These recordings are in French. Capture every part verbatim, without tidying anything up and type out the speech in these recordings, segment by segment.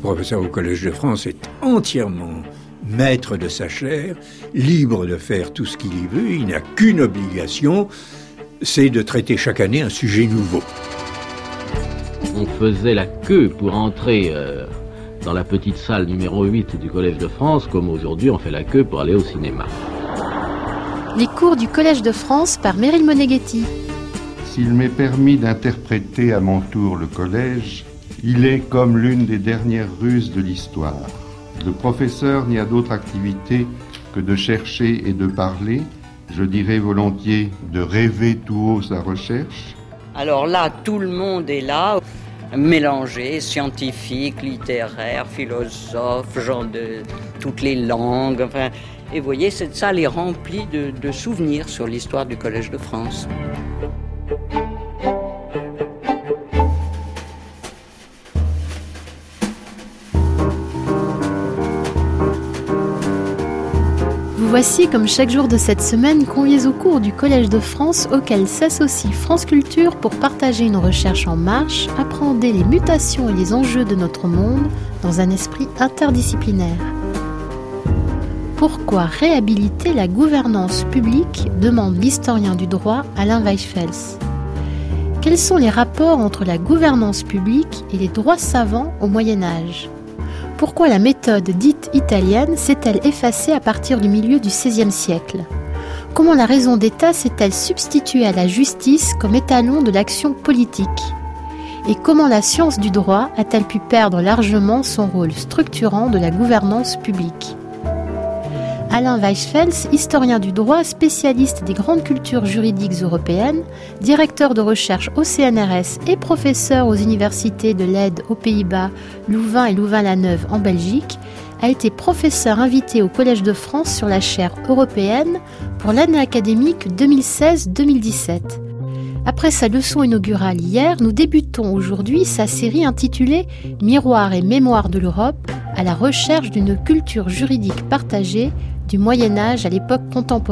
professeur au Collège de France est entièrement maître de sa chaire, libre de faire tout ce qu'il y veut. Il n'a qu'une obligation, c'est de traiter chaque année un sujet nouveau. On faisait la queue pour entrer euh, dans la petite salle numéro huit du Collège de France, comme aujourd'hui on fait la queue pour aller au cinéma. Les cours du Collège de France par Meryl Moneghetti. S'il m'est permis d'interpréter à mon tour le collège, il est comme l'une des dernières ruses de l'histoire. Le professeur n'y a d'autre activité que de chercher et de parler, je dirais volontiers de rêver tout haut sa recherche. Alors là, tout le monde est là, mélangé, scientifique, littéraire, philosophe, gens de toutes les langues. Enfin, et vous voyez, cette salle est remplie de, de souvenirs sur l'histoire du Collège de France. Vous voici, comme chaque jour de cette semaine, conviés au cours du Collège de France auquel s'associe France Culture pour partager une recherche en marche, appréhender les mutations et les enjeux de notre monde dans un esprit interdisciplinaire. Pourquoi réhabiliter la gouvernance publique, demande l'historien du droit Alain Weichfels. Quels sont les rapports entre la gouvernance publique et les droits savants au Moyen-Âge ? Pourquoi la méthode dite italienne s'est-elle effacée à partir du milieu du seizième siècle ? Comment la raison d'État s'est-elle substituée à la justice comme étalon de l'action politique ? Et comment la science du droit a-t-elle pu perdre largement son rôle structurant de la gouvernance publique ? Alain Weichfels, historien du droit, spécialiste des grandes cultures juridiques européennes, directeur de recherche au C N R S et professeur aux universités de Leyde aux Pays-Bas, Louvain et Louvain-la-Neuve en Belgique, a été professeur invité au Collège de France sur la chaire européenne pour l'année académique deux mille seize deux mille dix-sept. Après sa leçon inaugurale hier, nous débutons aujourd'hui sa série intitulée « Miroir et mémoire de l'Europe, à la recherche d'une culture juridique partagée du Moyen-Âge à l'époque contemporaine ».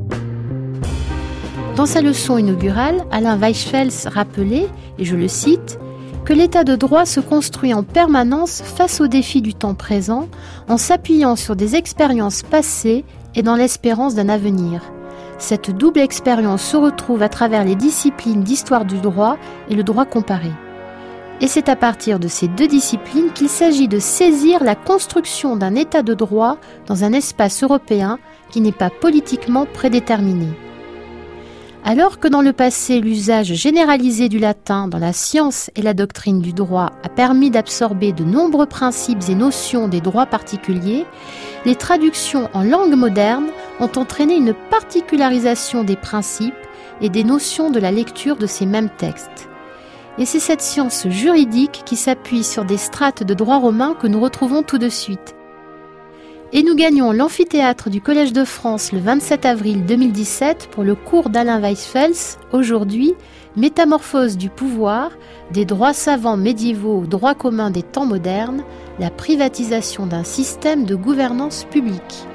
Dans sa leçon inaugurale, Alain Weichfels rappelait, et je le cite, que l'état de droit se construit en permanence face aux défis du temps présent, en s'appuyant sur des expériences passées et dans l'espérance d'un avenir. Cette double expérience se retrouve à travers les disciplines d'histoire du droit et le droit comparé. Et c'est à partir de ces deux disciplines qu'il s'agit de saisir la construction d'un état de droit dans un espace européen qui n'est pas politiquement prédéterminé. Alors que dans le passé, l'usage généralisé du latin dans la science et la doctrine du droit a permis d'absorber de nombreux principes et notions des droits particuliers, les traductions en langue moderne ont entraîné une particularisation des principes et des notions de la lecture de ces mêmes textes. Et c'est cette science juridique qui s'appuie sur des strates de droit romain que nous retrouvons tout de suite. Et nous gagnons l'amphithéâtre du Collège de France le vingt-sept avril deux mille dix-sept pour le cours d'Alain Weichfels, aujourd'hui, Métamorphose du pouvoir, des droits savants médiévaux aux droits communs des temps modernes, la privatisation d'un système de gouvernance publique.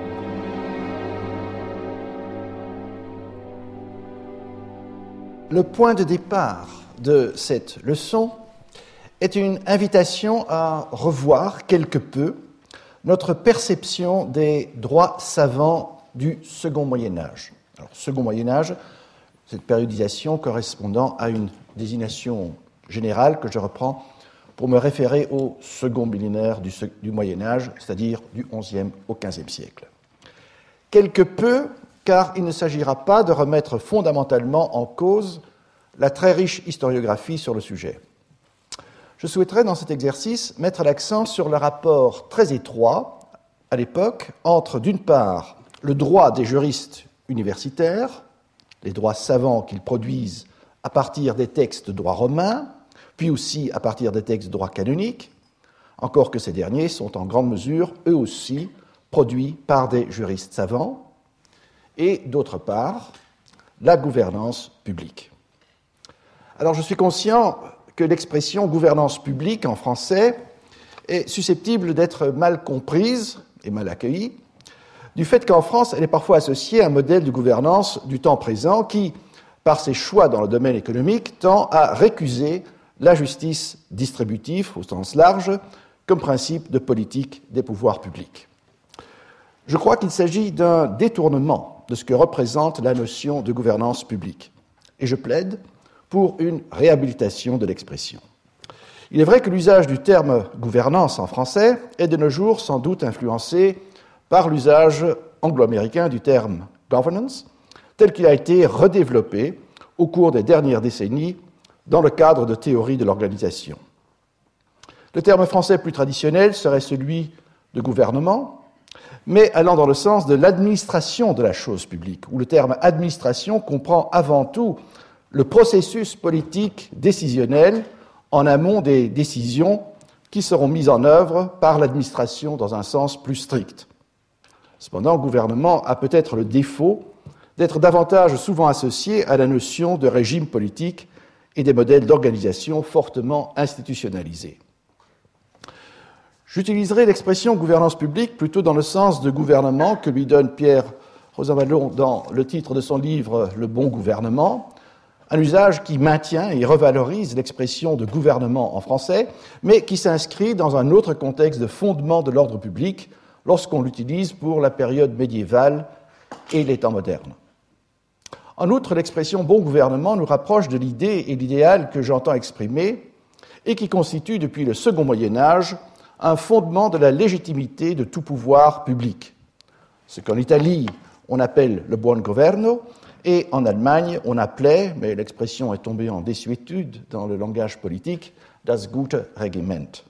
Le point de départ de cette leçon est une invitation à revoir quelque peu notre perception des droits savants du Second Moyen-Âge. Alors, Second Moyen-Âge, cette périodisation correspondant à une désignation générale que je reprends pour me référer au second millénaire du, du Moyen-Âge, c'est-à-dire du onzième au quinzième siècle. Quelque peu, car il ne s'agira pas de remettre fondamentalement en cause la très riche historiographie sur le sujet. Je souhaiterais, dans cet exercice, mettre l'accent sur le rapport très étroit, à l'époque, entre, d'une part, le droit des juristes universitaires, les droits savants qu'ils produisent à partir des textes de droit romain, puis aussi à partir des textes de droit canonique, encore que ces derniers sont en grande mesure, eux aussi, produits par des juristes savants, et, d'autre part, la gouvernance publique. Alors, je suis conscient que l'expression « gouvernance publique » en français est susceptible d'être mal comprise et mal accueillie, du fait qu'en France, elle est parfois associée à un modèle de gouvernance du temps présent qui, par ses choix dans le domaine économique, tend à récuser la justice distributive, au sens large, comme principe de politique des pouvoirs publics. Je crois qu'il s'agit d'un détournement de ce que représente la notion de gouvernance publique, et je plaide pour une réhabilitation de l'expression. Il est vrai que l'usage du terme gouvernance en français est de nos jours sans doute influencé par l'usage anglo-américain du terme governance, tel qu'il a été redéveloppé au cours des dernières décennies dans le cadre de théories de l'organisation. Le terme français plus traditionnel serait celui de gouvernement, mais allant dans le sens de l'administration de la chose publique, où le terme administration comprend avant tout le processus politique décisionnel en amont des décisions qui seront mises en œuvre par l'administration dans un sens plus strict. Cependant, le gouvernement a peut-être le défaut d'être davantage souvent associé à la notion de régime politique et des modèles d'organisation fortement institutionnalisés. J'utiliserai l'expression gouvernance publique plutôt dans le sens de gouvernement que lui donne Pierre Rosanvallon dans le titre de son livre « Le bon gouvernement », un usage qui maintient et revalorise l'expression de gouvernement en français, mais qui s'inscrit dans un autre contexte de fondement de l'ordre public lorsqu'on l'utilise pour la période médiévale et les temps modernes. En outre, l'expression « bon gouvernement » nous rapproche de l'idée et l'idéal que j'entends exprimer et qui constitue depuis le second Moyen-Âge un fondement de la légitimité de tout pouvoir public. Ce qu'en Italie on appelle le buon governo et en Allemagne on appelait, mais l'expression est tombée en désuétude dans le langage politique, das gute Regiment.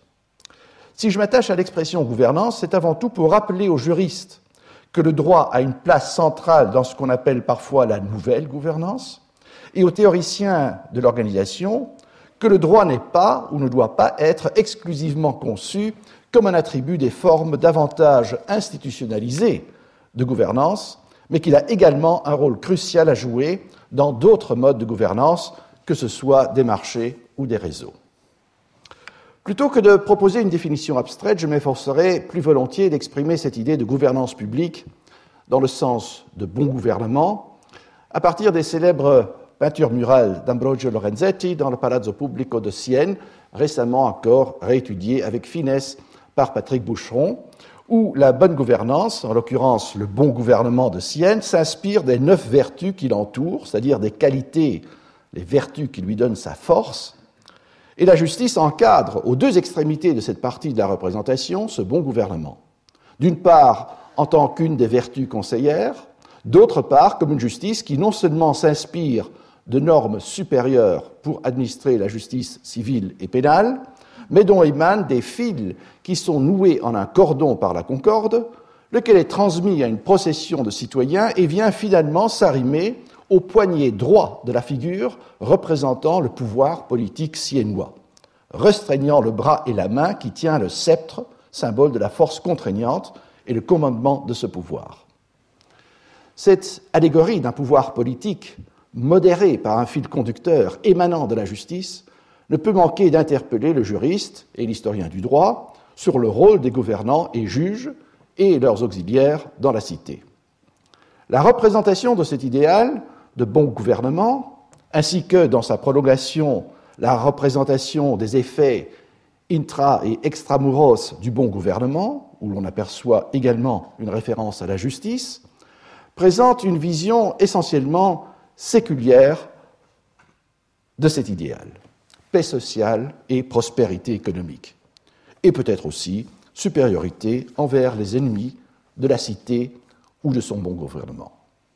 Si je m'attache à l'expression gouvernance, c'est avant tout pour rappeler aux juristes que le droit a une place centrale dans ce qu'on appelle parfois la nouvelle gouvernance, et aux théoriciens de l'organisation que le droit n'est pas ou ne doit pas être exclusivement conçu comme un attribut des formes davantage institutionnalisées de gouvernance, mais qu'il a également un rôle crucial à jouer dans d'autres modes de gouvernance, que ce soit des marchés ou des réseaux. Plutôt que de proposer une définition abstraite, je m'efforcerai plus volontiers d'exprimer cette idée de gouvernance publique dans le sens de bon gouvernement, à partir des célèbres peintures murales d'Ambrogio Lorenzetti dans le Palazzo Pubblico de Sienne, récemment encore réétudiée avec finesse par Patrick Boucheron, où la bonne gouvernance, en l'occurrence le bon gouvernement de Sienne, s'inspire des neuf vertus qui l'entourent, c'est-à-dire des qualités, les vertus qui lui donnent sa force, et la justice encadre aux deux extrémités de cette partie de la représentation ce bon gouvernement. D'une part, en tant qu'une des vertus conseillères, d'autre part, comme une justice qui non seulement s'inspire de normes supérieures pour administrer la justice civile et pénale, mais dont émanent des fils qui sont noués en un cordon par la concorde, lequel est transmis à une procession de citoyens et vient finalement s'arrimer au poignet droit de la figure représentant le pouvoir politique siennois, restreignant le bras et la main qui tient le sceptre, symbole de la force contraignante et le commandement de ce pouvoir. Cette allégorie d'un pouvoir politique modéré par un fil conducteur émanant de la justice ne peut manquer d'interpeller le juriste et l'historien du droit sur le rôle des gouvernants et juges et leurs auxiliaires dans la cité. La représentation de cet idéal de bon gouvernement, ainsi que dans sa prolongation la représentation des effets intra- et extramuros du bon gouvernement, où l'on aperçoit également une référence à la justice, présente une vision essentiellement séculière de cet idéal, paix sociale et prospérité économique, et peut-être aussi supériorité envers les ennemis de la cité ou de son bon gouvernement.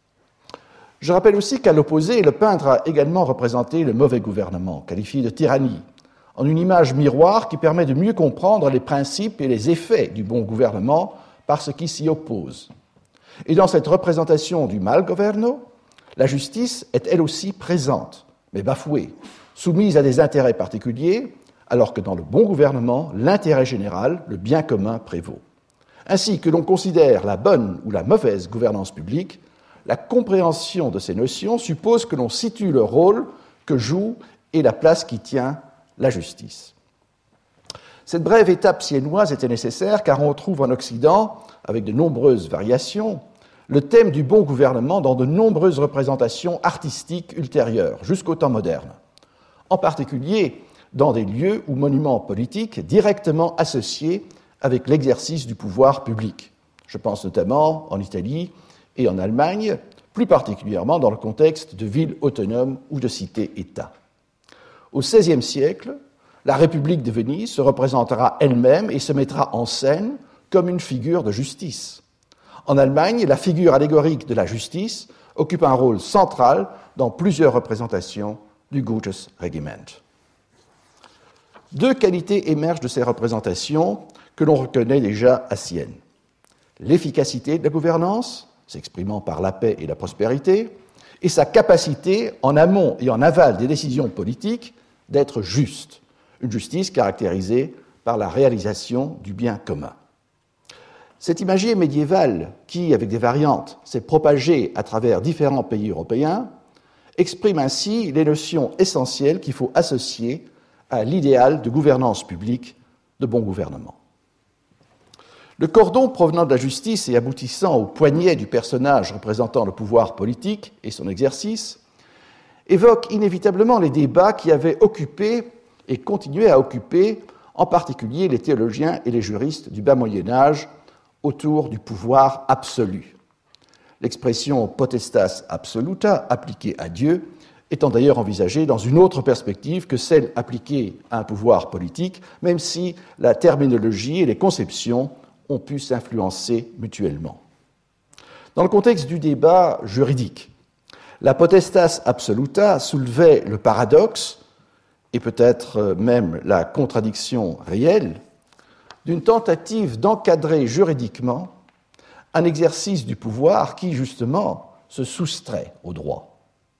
Je rappelle aussi qu'à l'opposé, le peintre a également représenté le mauvais gouvernement, qualifié de tyrannie, en une image miroir qui permet de mieux comprendre les principes et les effets du bon gouvernement par ce qui s'y oppose. Et dans cette représentation du malgoverno, la justice est elle aussi présente, mais bafouée, soumise à des intérêts particuliers, alors que dans le bon gouvernement, l'intérêt général, le bien commun prévaut. Ainsi que l'on considère la bonne ou la mauvaise gouvernance publique, la compréhension de ces notions suppose que l'on situe le rôle que joue et la place qui tient la justice. Cette brève étape siennoise était nécessaire car on trouve en Occident, avec de nombreuses variations, le thème du bon gouvernement dans de nombreuses représentations artistiques ultérieures, jusqu'au temps moderne. En particulier, dans des lieux ou monuments politiques directement associés avec l'exercice du pouvoir public. Je pense notamment en Italie et en Allemagne, plus particulièrement dans le contexte de villes autonomes ou de cités-États. Au seizième siècle, la République de Venise se représentera elle-même et se mettra en scène comme une figure de justice. En Allemagne, la figure allégorique de la justice occupe un rôle central dans plusieurs représentations du Gutes Regiment. Deux qualités émergent de ces représentations que l'on reconnaît déjà à Sienne. L'efficacité de la gouvernance, s'exprimant par la paix et la prospérité, et sa capacité, en amont et en aval des décisions politiques, d'être juste, une justice caractérisée par la réalisation du bien commun. Cet imagier médiéval, qui, avec des variantes, s'est propagé à travers différents pays européens, exprime ainsi les notions essentielles qu'il faut associer à l'idéal de gouvernance publique, de bon gouvernement. Le cordon provenant de la justice et aboutissant au poignet du personnage représentant le pouvoir politique et son exercice évoque inévitablement les débats qui avaient occupé et continuaient à occuper en particulier les théologiens et les juristes du bas Moyen-Âge autour du pouvoir absolu. L'expression potestas absoluta, appliquée à Dieu, étant d'ailleurs envisagée dans une autre perspective que celle appliquée à un pouvoir politique, même si la terminologie et les conceptions ont pu s'influencer mutuellement. Dans le contexte du débat juridique, la potestas absoluta soulevait le paradoxe, et peut-être même la contradiction réelle, d'une tentative d'encadrer juridiquement un exercice du pouvoir qui, justement, se soustrait au droit.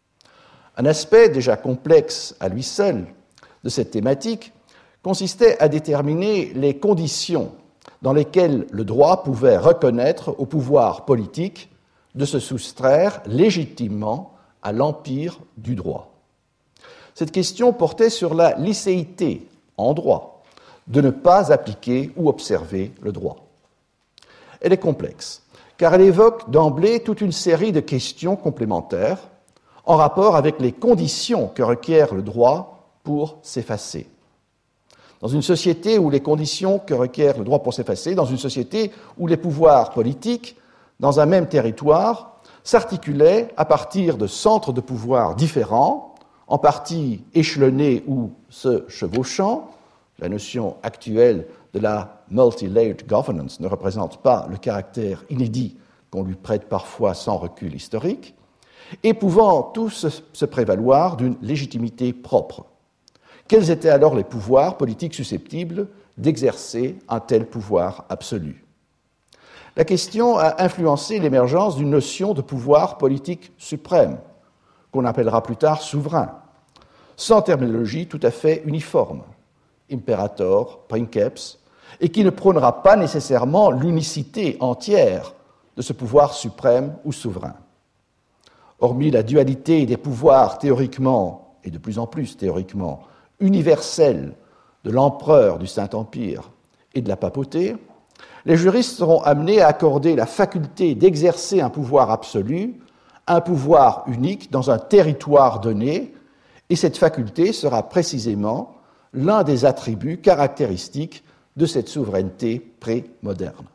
Un aspect déjà complexe à lui seul de cette thématique consistait à déterminer les conditions dans lesquelles le droit pouvait reconnaître au pouvoir politique de se soustraire légitimement à l'empire du droit. Cette question portait sur la licéité en droit de ne pas appliquer ou observer le droit. Elle est complexe, car elle évoque d'emblée toute une série de questions complémentaires en rapport avec les conditions que requiert le droit pour s'effacer. Dans une société où les conditions que requiert le droit pour s'effacer, dans une société où les pouvoirs politiques, dans un même territoire, s'articulaient à partir de centres de pouvoir différents, en partie échelonnés ou se chevauchant. La notion actuelle de la multi-layered governance ne représente pas le caractère inédit qu'on lui prête parfois sans recul historique, et pouvant tous se prévaloir d'une légitimité propre. Quels étaient alors les pouvoirs politiques susceptibles d'exercer un tel pouvoir absolu? La question a influencé l'émergence d'une notion de pouvoir politique suprême, qu'on appellera plus tard souverain, sans terminologie tout à fait uniforme, imperator, princeps, et qui ne prônera pas nécessairement l'unicité entière de ce pouvoir suprême ou souverain. Hormis la dualité des pouvoirs théoriquement, et de plus en plus théoriquement, universels de l'empereur du Saint-Empire et de la papauté, les juristes seront amenés à accorder la faculté d'exercer un pouvoir absolu, un pouvoir unique dans un territoire donné, et cette faculté sera précisément l'un des attributs caractéristiques de cette souveraineté pré-moderne.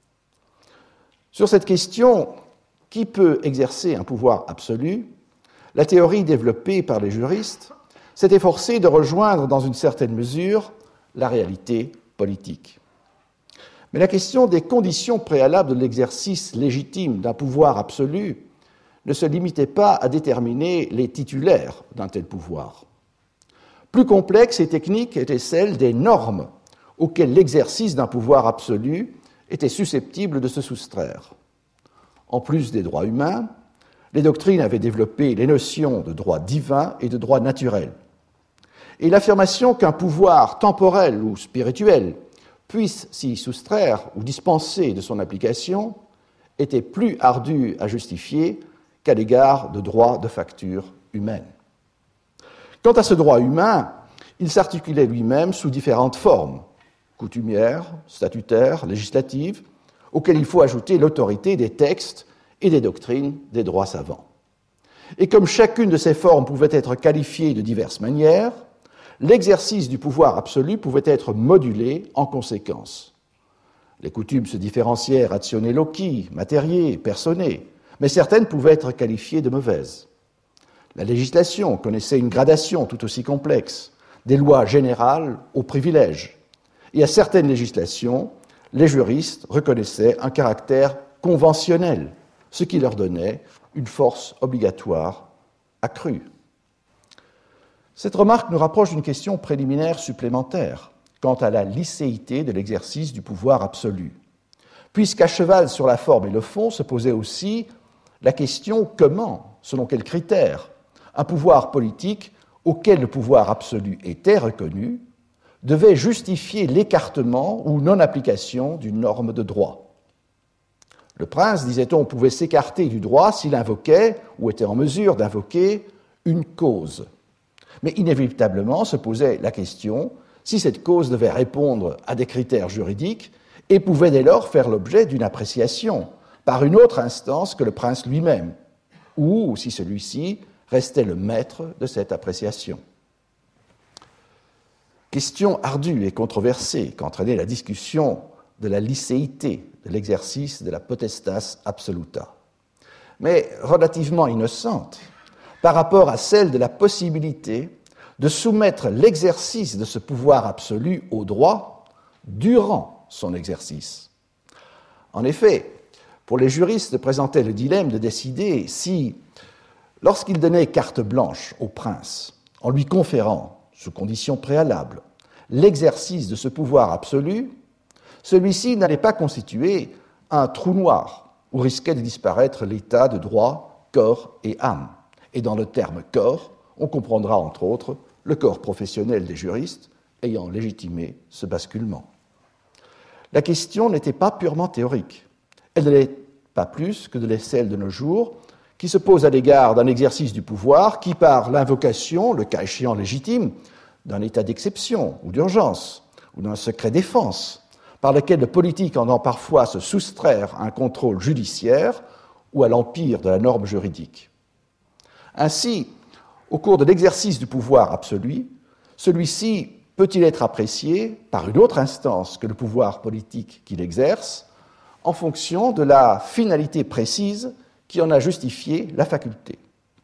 Sur cette question, qui peut exercer un pouvoir absolu, la théorie développée par les juristes s'est efforcée de rejoindre dans une certaine mesure la réalité politique. Mais la question des conditions préalables de l'exercice légitime d'un pouvoir absolu ne se limitait pas à déterminer les titulaires d'un tel pouvoir. Plus complexe et technique était celle des normes auxquelles l'exercice d'un pouvoir absolu était susceptible de se soustraire. En plus des droits humains, les doctrines avaient développé les notions de droit divin et de droit naturel. Et l'affirmation qu'un pouvoir temporel ou spirituel puisse s'y soustraire ou dispenser de son application était plus ardue à justifier qu'à l'égard de droits de facture humaine. Quant à ce droit humain, il s'articulait lui-même sous différentes formes, coutumières, statutaires, législatives, auxquelles il faut ajouter l'autorité des textes et des doctrines des droits savants. Et comme chacune de ces formes pouvait être qualifiée de diverses manières, l'exercice du pouvoir absolu pouvait être modulé en conséquence. Les coutumes se différenciaient ratione loci, materie, personae, mais certaines pouvaient être qualifiées de mauvaises. La législation connaissait une gradation tout aussi complexe, des lois générales aux privilèges. Et à certaines législations, les juristes reconnaissaient un caractère conventionnel, ce qui leur donnait une force obligatoire accrue. Cette remarque nous rapproche d'une question préliminaire supplémentaire quant à la licéité de l'exercice du pouvoir absolu, puisqu'à cheval sur la forme et le fond se posait aussi la question comment, selon quels critères, un pouvoir politique auquel le pouvoir absolu était reconnu devait justifier l'écartement ou non-application d'une norme de droit. Le prince, disait-on, pouvait s'écarter du droit s'il invoquait, ou était en mesure d'invoquer, une cause. Mais inévitablement se posait la question si cette cause devait répondre à des critères juridiques et pouvait dès lors faire l'objet d'une appréciation par une autre instance que le prince lui-même, ou si celui-ci restait le maître de cette appréciation. Question ardue et controversée qu'entraînait la discussion de la licéité de l'exercice de la potestas absoluta, mais relativement innocente par rapport à celle de la possibilité de soumettre l'exercice de ce pouvoir absolu au droit durant son exercice. En effet, pour les juristes présentait le dilemme de décider si, lorsqu'ils donnaient carte blanche au prince, en lui conférant, sous conditions préalables, l'exercice de ce pouvoir absolu, celui-ci n'allait pas constituer un trou noir où risquait de disparaître l'état de droit, corps et âme. Et dans le terme corps, on comprendra entre autres le corps professionnel des juristes ayant légitimé ce basculement. La question n'était pas purement théorique. Elle ne l'est pas plus que de celle de nos jours, qui se pose à l'égard d'un exercice du pouvoir qui, par l'invocation, le cas échéant légitime, d'un état d'exception ou d'urgence, ou d'un secret défense, par lequel le politique entend parfois se soustraire à un contrôle judiciaire ou à l'empire de la norme juridique. Ainsi, au cours de l'exercice du pouvoir absolu, celui-ci peut-il être apprécié par une autre instance que le pouvoir politique qu'il exerce, en fonction de la finalité précise qui en a justifié la faculté.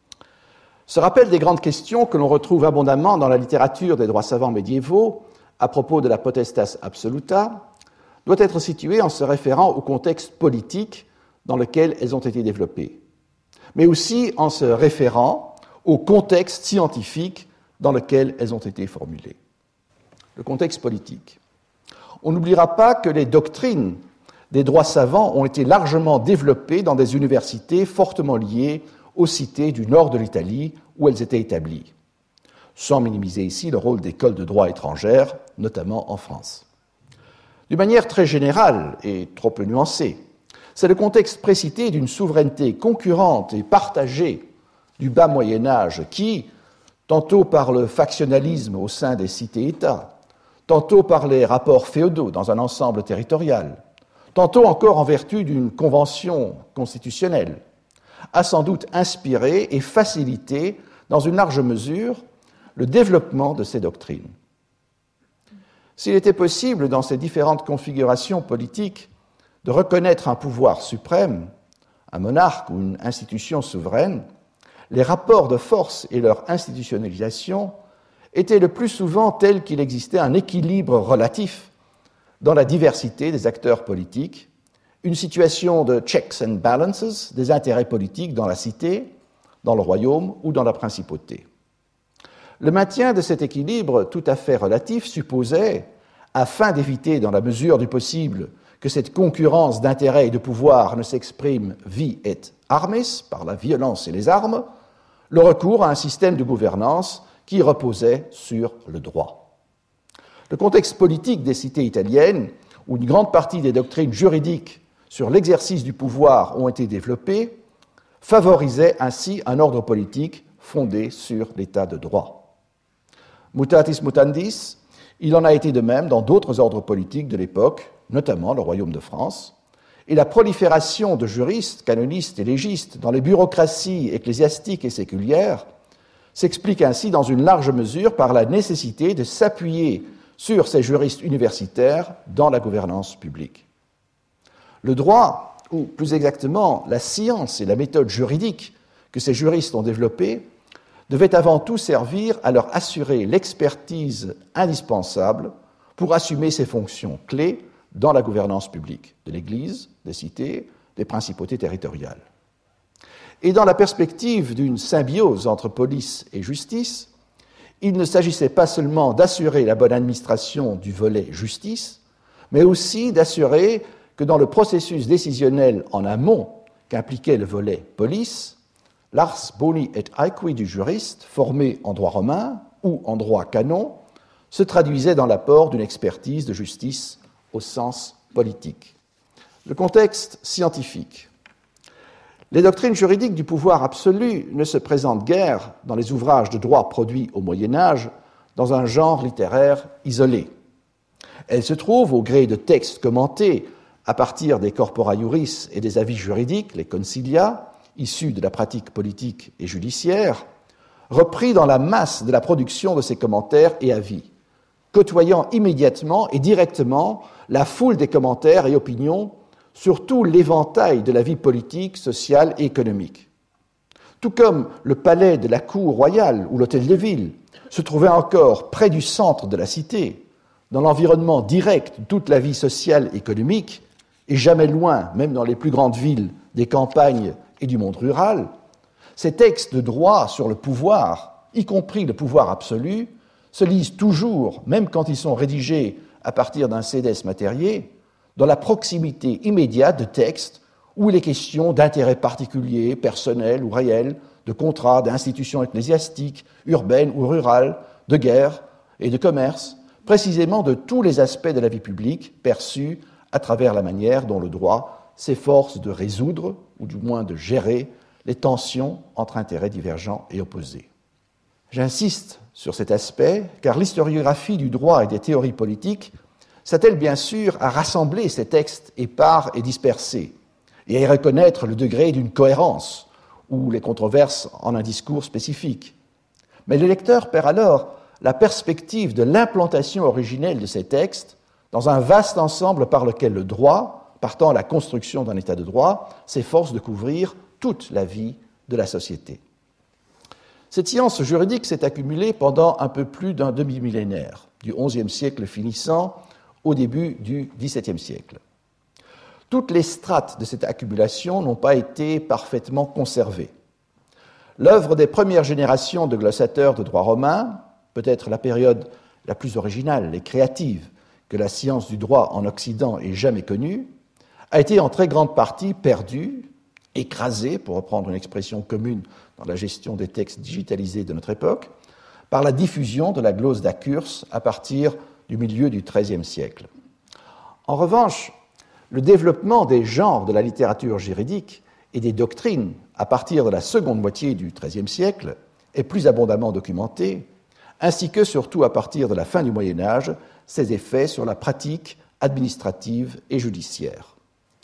Ce rappel des grandes questions que l'on retrouve abondamment dans la littérature des droits savants médiévaux à propos de la potestas absoluta doit être situé en se référant au contexte politique dans lequel elles ont été développées, mais aussi en se référant au contexte scientifique dans lequel elles ont été formulées. Le contexte politique. On n'oubliera pas que les doctrines des droits savants ont été largement développées dans des universités fortement liées aux cités du nord de l'Italie où elles étaient établies, sans minimiser ici le rôle d'écoles de droit étrangères, notamment en France. D'une manière très générale et trop peu nuancée, c'est le contexte précité d'une souveraineté concurrente et partagée du bas Moyen-Âge qui, tantôt par le factionnalisme au sein des cités-États, tantôt par les rapports féodaux dans un ensemble territorial, tantôt encore en vertu d'une convention constitutionnelle, a sans doute inspiré et facilité, dans une large mesure, le développement de ces doctrines. S'il était possible, dans ces différentes configurations politiques, de reconnaître un pouvoir suprême, un monarque ou une institution souveraine, les rapports de force et leur institutionnalisation étaient le plus souvent tels qu'il existait un équilibre relatif dans la diversité des acteurs politiques, une situation de checks and balances des intérêts politiques dans la cité, dans le royaume ou dans la principauté. Le maintien de cet équilibre tout à fait relatif supposait, afin d'éviter dans la mesure du possible que cette concurrence d'intérêts et de pouvoir ne s'exprime vi et armis, par la violence et les armes, le recours à un système de gouvernance qui reposait sur le droit. Le contexte politique des cités italiennes, où une grande partie des doctrines juridiques sur l'exercice du pouvoir ont été développées, favorisait ainsi un ordre politique fondé sur l'état de droit. Mutatis mutandis, il en a été de même dans d'autres ordres politiques de l'époque, notamment le royaume de France, et la prolifération de juristes, canonistes et légistes dans les bureaucraties ecclésiastiques et séculières s'explique ainsi dans une large mesure par la nécessité de s'appuyer sur ces juristes universitaires dans la gouvernance publique. Le droit, ou plus exactement la science et la méthode juridique que ces juristes ont développées, devait avant tout servir à leur assurer l'expertise indispensable pour assumer ces fonctions clés dans la gouvernance publique de l'Église, des cités, des principautés territoriales. Et dans la perspective d'une symbiose entre police et justice, il ne s'agissait pas seulement d'assurer la bonne administration du volet justice, mais aussi d'assurer que dans le processus décisionnel en amont qu'impliquait le volet police, l'ars boni et aequi du juriste, formé en droit romain ou en droit canon, se traduisait dans l'apport d'une expertise de justice au sens politique. Le contexte scientifique. Les doctrines juridiques du pouvoir absolu ne se présentent guère dans les ouvrages de droit produits au Moyen-Âge dans un genre littéraire isolé. Elles se trouvent au gré de textes commentés à partir des corpora juris et des avis juridiques, les consilia, issus de la pratique politique et judiciaire, repris dans la masse de la production de ces commentaires et avis, côtoyant immédiatement et directement la foule des commentaires et opinions sur tout l'éventail de la vie politique, sociale et économique. Tout comme le palais de la cour royale ou l'hôtel de ville se trouvait encore près du centre de la cité, dans l'environnement direct de toute la vie sociale et économique, et jamais loin, même dans les plus grandes villes, des campagnes et du monde rural, ces textes de droit sur le pouvoir, y compris le pouvoir absolu, se lisent toujours, même quand ils sont rédigés à partir d'un sédès matérié, dans la proximité immédiate de textes où il est question d'intérêts particuliers, personnels ou réels, de contrats, d'institutions ecclésiastiques, urbaines ou rurales, de guerre et de commerce, précisément de tous les aspects de la vie publique perçus à travers la manière dont le droit s'efforce de résoudre, ou du moins de gérer, les tensions entre intérêts divergents et opposés. J'insiste sur cet aspect, car l'historiographie du droit et des théories politiques s'attelle bien sûr à rassembler ces textes épars et dispersés, et à y reconnaître le degré d'une cohérence, ou les controverses en un discours spécifique. Mais le lecteur perd alors la perspective de l'implantation originelle de ces textes dans un vaste ensemble par lequel le droit, partant à la construction d'un état de droit, s'efforce de couvrir toute la vie de la société. Cette science juridique s'est accumulée pendant un peu plus d'un demi-millénaire, du onzième siècle finissant au début du dix-septième siècle. Toutes les strates de cette accumulation n'ont pas été parfaitement conservées. L'œuvre des premières générations de glossateurs de droit romain, peut-être la période la plus originale et créative que la science du droit en Occident ait jamais connue, a été en très grande partie perdue, écrasée, pour reprendre une expression commune dans la gestion des textes digitalisés de notre époque, par la diffusion de la glose d'Acurs à partir du milieu du treizième siècle. En revanche, le développement des genres de la littérature juridique et des doctrines à partir de la seconde moitié du treizième siècle est plus abondamment documenté, ainsi que, surtout à partir de la fin du Moyen Âge, ses effets sur la pratique administrative et judiciaire.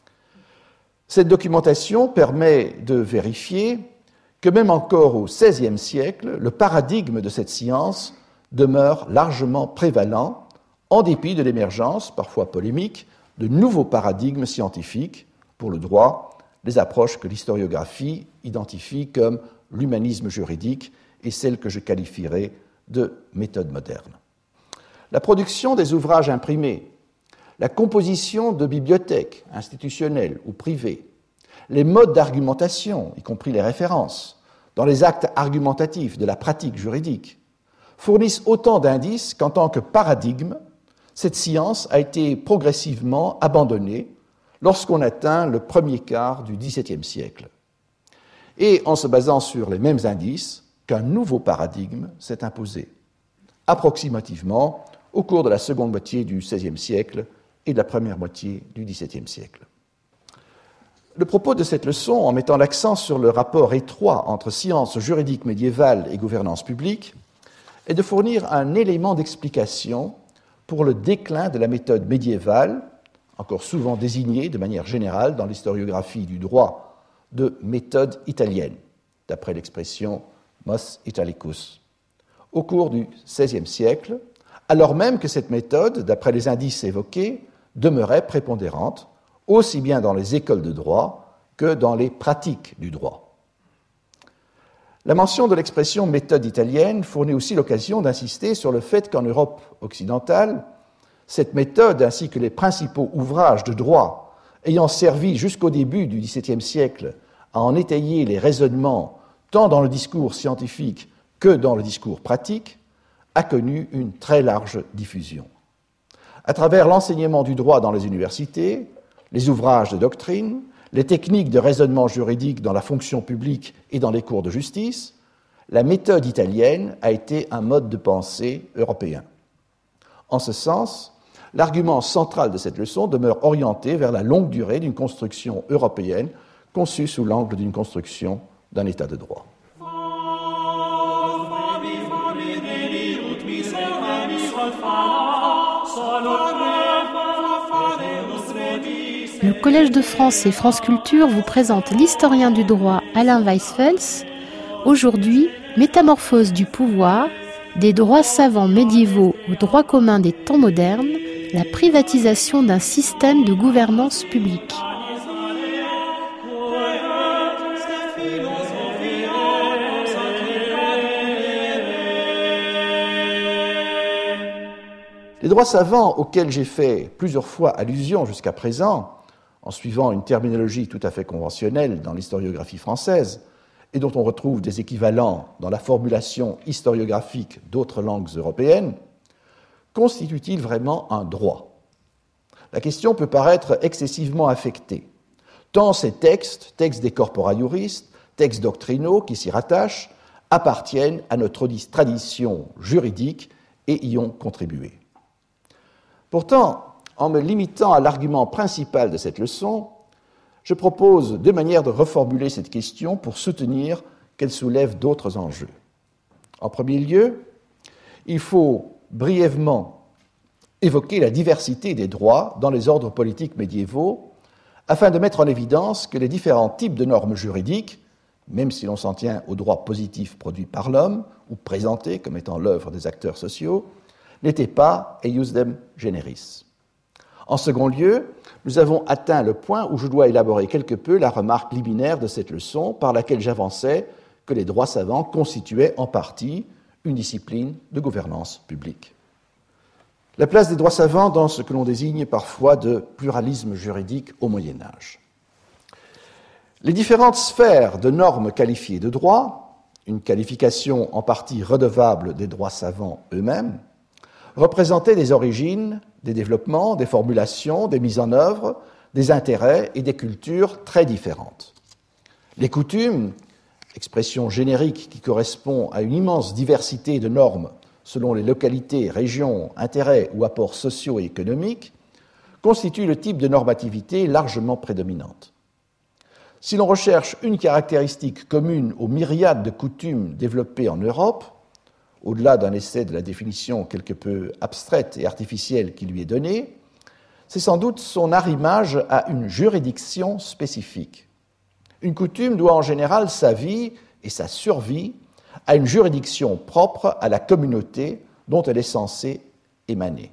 Cette documentation permet de vérifier que même encore au seizième siècle, le paradigme de cette science demeure largement prévalent, en dépit de l'émergence, parfois polémique, de nouveaux paradigmes scientifiques pour le droit, les approches que l'historiographie identifie comme l'humanisme juridique et celles que je qualifierais de méthode moderne. La production des ouvrages imprimés, la composition de bibliothèques institutionnelles ou privées, les modes d'argumentation, y compris les références, dans les actes argumentatifs de la pratique juridique, fournissent autant d'indices qu'en tant que paradigme, cette science a été progressivement abandonnée lorsqu'on atteint le premier quart du dix-septième siècle. Et en se basant sur les mêmes indices, qu'un nouveau paradigme s'est imposé, approximativement au cours de la seconde moitié du seizième siècle et de la première moitié du dix-septième siècle. Le propos de cette leçon, en mettant l'accent sur le rapport étroit entre science juridique médiévale et gouvernance publique, est de fournir un élément d'explication pour le déclin de la méthode médiévale, encore souvent désignée de manière générale dans l'historiographie du droit de méthode italienne, d'après l'expression mos italicus, au cours du seizième siècle, alors même que cette méthode, d'après les indices évoqués, demeurait prépondérante, aussi bien dans les écoles de droit que dans les pratiques du droit. La mention de l'expression méthode italienne fournit aussi l'occasion d'insister sur le fait qu'en Europe occidentale, cette méthode ainsi que les principaux ouvrages de droit ayant servi jusqu'au début du dix-septième siècle à en étayer les raisonnements tant dans le discours scientifique que dans le discours pratique, a connu une très large diffusion. À travers l'enseignement du droit dans les universités, les ouvrages de doctrine, les techniques de raisonnement juridique dans la fonction publique et dans les cours de justice, la méthode italienne a été un mode de pensée européen. En ce sens, l'argument central de cette leçon demeure orienté vers la longue durée d'une construction européenne conçue sous l'angle d'une construction d'un État de droit. Le Collège de France et France Culture vous présente l'historien du droit Alain Weisfels. Aujourd'hui, Métamorphose du pouvoir, des droits savants médiévaux au droit commun des temps modernes, la privatisation d'un système de gouvernance publique. Les droits savants auxquels j'ai fait plusieurs fois allusion jusqu'à présent, en suivant une terminologie tout à fait conventionnelle dans l'historiographie française, et dont on retrouve des équivalents dans la formulation historiographique d'autres langues européennes, constituent-ils vraiment un droit ? La question peut paraître excessivement affectée, tant ces textes, textes des corpora juris, textes doctrinaux qui s'y rattachent, appartiennent à notre tradition juridique et y ont contribué. Pourtant, en me limitant à l'argument principal de cette leçon, je propose deux manières de reformuler cette question pour soutenir qu'elle soulève d'autres enjeux. En premier lieu, il faut brièvement évoquer la diversité des droits dans les ordres politiques médiévaux afin de mettre en évidence que les différents types de normes juridiques, même si l'on s'en tient aux droits positifs produits par l'homme ou présentés comme étant l'œuvre des acteurs sociaux, n'étaient pas eiusdem generis. En second lieu, nous avons atteint le point où je dois élaborer quelque peu la remarque liminaire de cette leçon par laquelle j'avançais que les droits savants constituaient en partie une discipline de gouvernance publique. La place des droits savants dans ce que l'on désigne parfois de pluralisme juridique au Moyen Âge. Les différentes sphères de normes qualifiées de droit, une qualification en partie redevable des droits savants eux-mêmes, représentaient des origines, des développements, des formulations, des mises en œuvre, des intérêts et des cultures très différentes. Les coutumes, expression générique qui correspond à une immense diversité de normes selon les localités, régions, intérêts ou apports sociaux et économiques, constituent le type de normativité largement prédominante. Si l'on recherche une caractéristique commune aux myriades de coutumes développées en Europe, au-delà d'un essai de la définition quelque peu abstraite et artificielle qui lui est donnée, c'est sans doute son arrimage à une juridiction spécifique. Une coutume doit en général sa vie et sa survie à une juridiction propre à la communauté dont elle est censée émaner.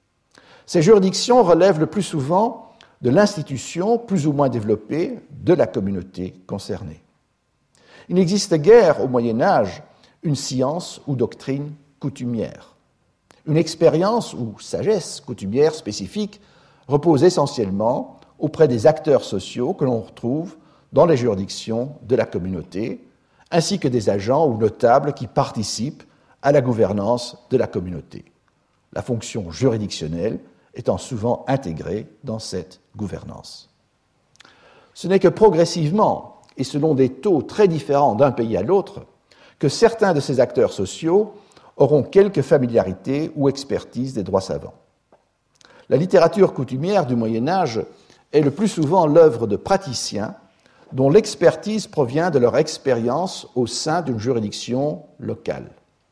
Ces juridictions relèvent le plus souvent de l'institution plus ou moins développée de la communauté concernée. Il n'existe guère au Moyen Âge une science ou doctrine coutumière. Une expérience ou sagesse coutumière spécifique repose essentiellement auprès des acteurs sociaux que l'on retrouve dans les juridictions de la communauté, ainsi que des agents ou notables qui participent à la gouvernance de la communauté, la fonction juridictionnelle étant souvent intégrée dans cette gouvernance. Ce n'est que progressivement, et selon des taux très différents d'un pays à l'autre, que certains de ces acteurs sociaux auront quelque familiarité ou expertise des droits savants. La littérature coutumière du Moyen Âge est le plus souvent l'œuvre de praticiens dont l'expertise provient de leur expérience au sein d'une juridiction locale.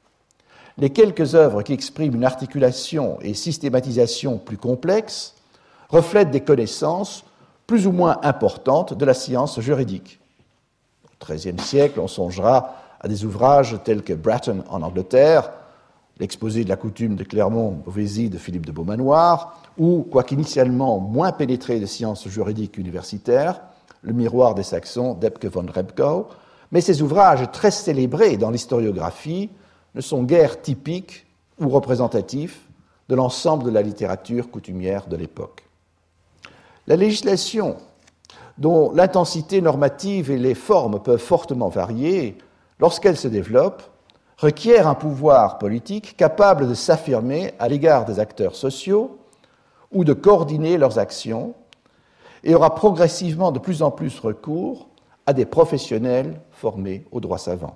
Les quelques œuvres qui expriment une articulation et systématisation plus complexes reflètent des connaissances plus ou moins importantes de la science juridique. Au XIIIe siècle, on songera à des ouvrages tels que Bratton en Angleterre, l'exposé de la coutume de Clermont-Beauvaisis de Philippe de Beaumanoir, ou, quoique initialement moins pénétré de sciences juridiques universitaires, Le miroir des Saxons d'Epke von Rebkow, mais ces ouvrages très célébrés dans l'historiographie ne sont guère typiques ou représentatifs de l'ensemble de la littérature coutumière de l'époque. La législation, dont l'intensité normative et les formes peuvent fortement varier, lorsqu'elle se développe, requiert un pouvoir politique capable de s'affirmer à l'égard des acteurs sociaux ou de coordonner leurs actions et aura progressivement de plus en plus recours à des professionnels formés au droit savant.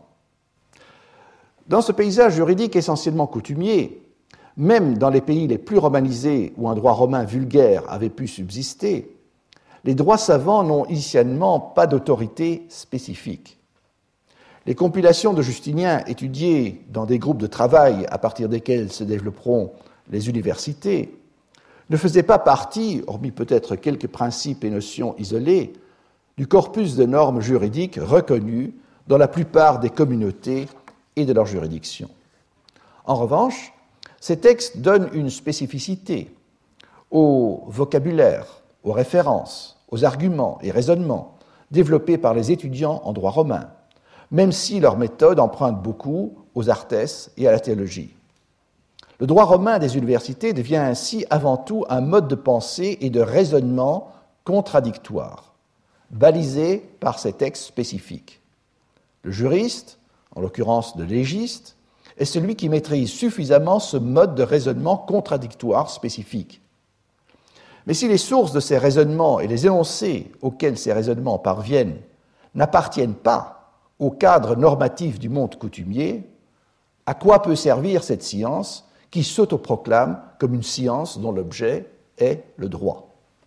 Dans ce paysage juridique essentiellement coutumier, même dans les pays les plus romanisés où un droit romain vulgaire avait pu subsister, les droits savants n'ont initialement pas d'autorité spécifique. Les compilations de Justinien étudiées dans des groupes de travail à partir desquels se développeront les universités ne faisaient pas partie, hormis peut-être quelques principes et notions isolés, du corpus de normes juridiques reconnues dans la plupart des communautés et de leurs juridictions. En revanche, ces textes donnent une spécificité au vocabulaire, aux références, aux arguments et raisonnements développés par les étudiants en droit romain, même si leur méthode emprunte beaucoup aux artès et à la théologie. Le droit romain des universités devient ainsi avant tout un mode de pensée et de raisonnement contradictoire, balisé par ces textes spécifiques. Le juriste, en l'occurrence le légiste, est celui qui maîtrise suffisamment ce mode de raisonnement contradictoire spécifique. Mais si les sources de ces raisonnements et les énoncés auxquels ces raisonnements parviennent n'appartiennent pas au cadre normatif du monde coutumier, à quoi peut servir cette science qui s'autoproclame comme une science dont l'objet est le droit?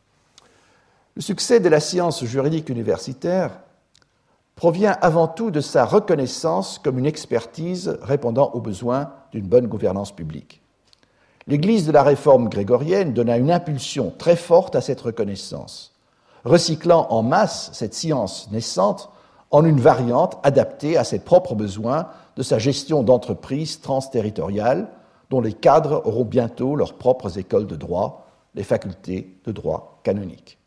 Le succès de la science juridique universitaire provient avant tout de sa reconnaissance comme une expertise répondant aux besoins d'une bonne gouvernance publique. L'Église de la Réforme grégorienne donna une impulsion très forte à cette reconnaissance, recyclant en masse cette science naissante en une variante adaptée à ses propres besoins de sa gestion d'entreprises transterritoriales dont les cadres auront bientôt leurs propres écoles de droit, les facultés de droit canonique.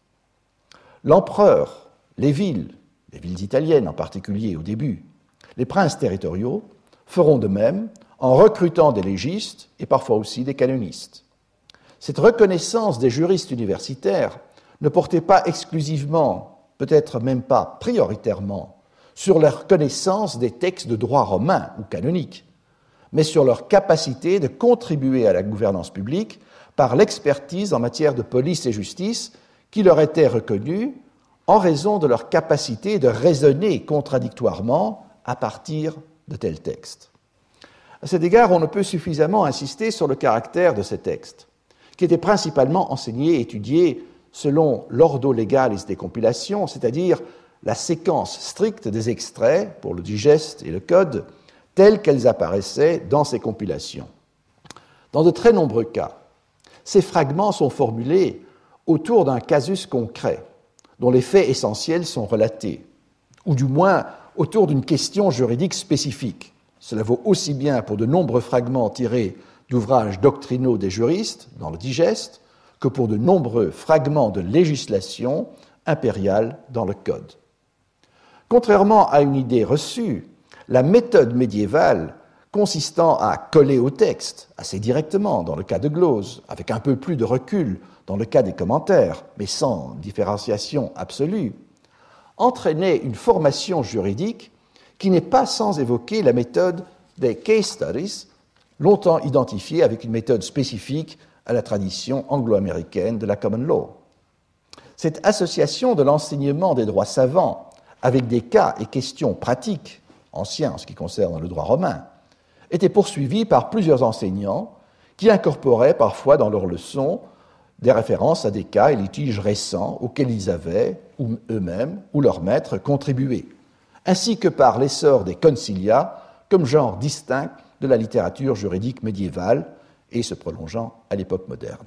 L'empereur, les villes, les villes italiennes en particulier au début, les princes territoriaux feront de même en recrutant des légistes et parfois aussi des canonistes. Cette reconnaissance des juristes universitaires ne portait pas exclusivement, peut-être même pas prioritairement, sur leur connaissance des textes de droit romain ou canonique, mais sur leur capacité de contribuer à la gouvernance publique par l'expertise en matière de police et justice qui leur était reconnue en raison de leur capacité de raisonner contradictoirement à partir de tels textes. À cet égard, on ne peut suffisamment insister sur le caractère de ces textes, qui étaient principalement enseignés et étudiés selon l'ordo legalis des compilations, c'est-à-dire la séquence stricte des extraits pour le digeste et le code, telles qu'elles apparaissaient dans ces compilations. Dans de très nombreux cas, ces fragments sont formulés autour d'un casus concret, dont les faits essentiels sont relatés, ou du moins autour d'une question juridique spécifique. Cela vaut aussi bien pour de nombreux fragments tirés d'ouvrages doctrinaux des juristes, dans le digeste, que pour de nombreux fragments de législation impériale dans le code. Contrairement à une idée reçue, la méthode médiévale consistant à coller au texte assez directement dans le cas de glose, avec un peu plus de recul dans le cas des commentaires, mais sans différenciation absolue, entraînait une formation juridique qui n'est pas sans évoquer la méthode des case studies, longtemps identifiée avec une méthode spécifique à la tradition anglo-américaine de la common law. Cette association de l'enseignement des droits savants avec des cas et questions pratiques, anciens en ce qui concerne le droit romain, était poursuivie par plusieurs enseignants qui incorporaient parfois dans leurs leçons des références à des cas et litiges récents auxquels ils avaient, ou eux-mêmes, ou leurs maîtres, contribué, ainsi que par l'essor des concilia comme genre distinct de la littérature juridique médiévale et se prolongeant à l'époque moderne.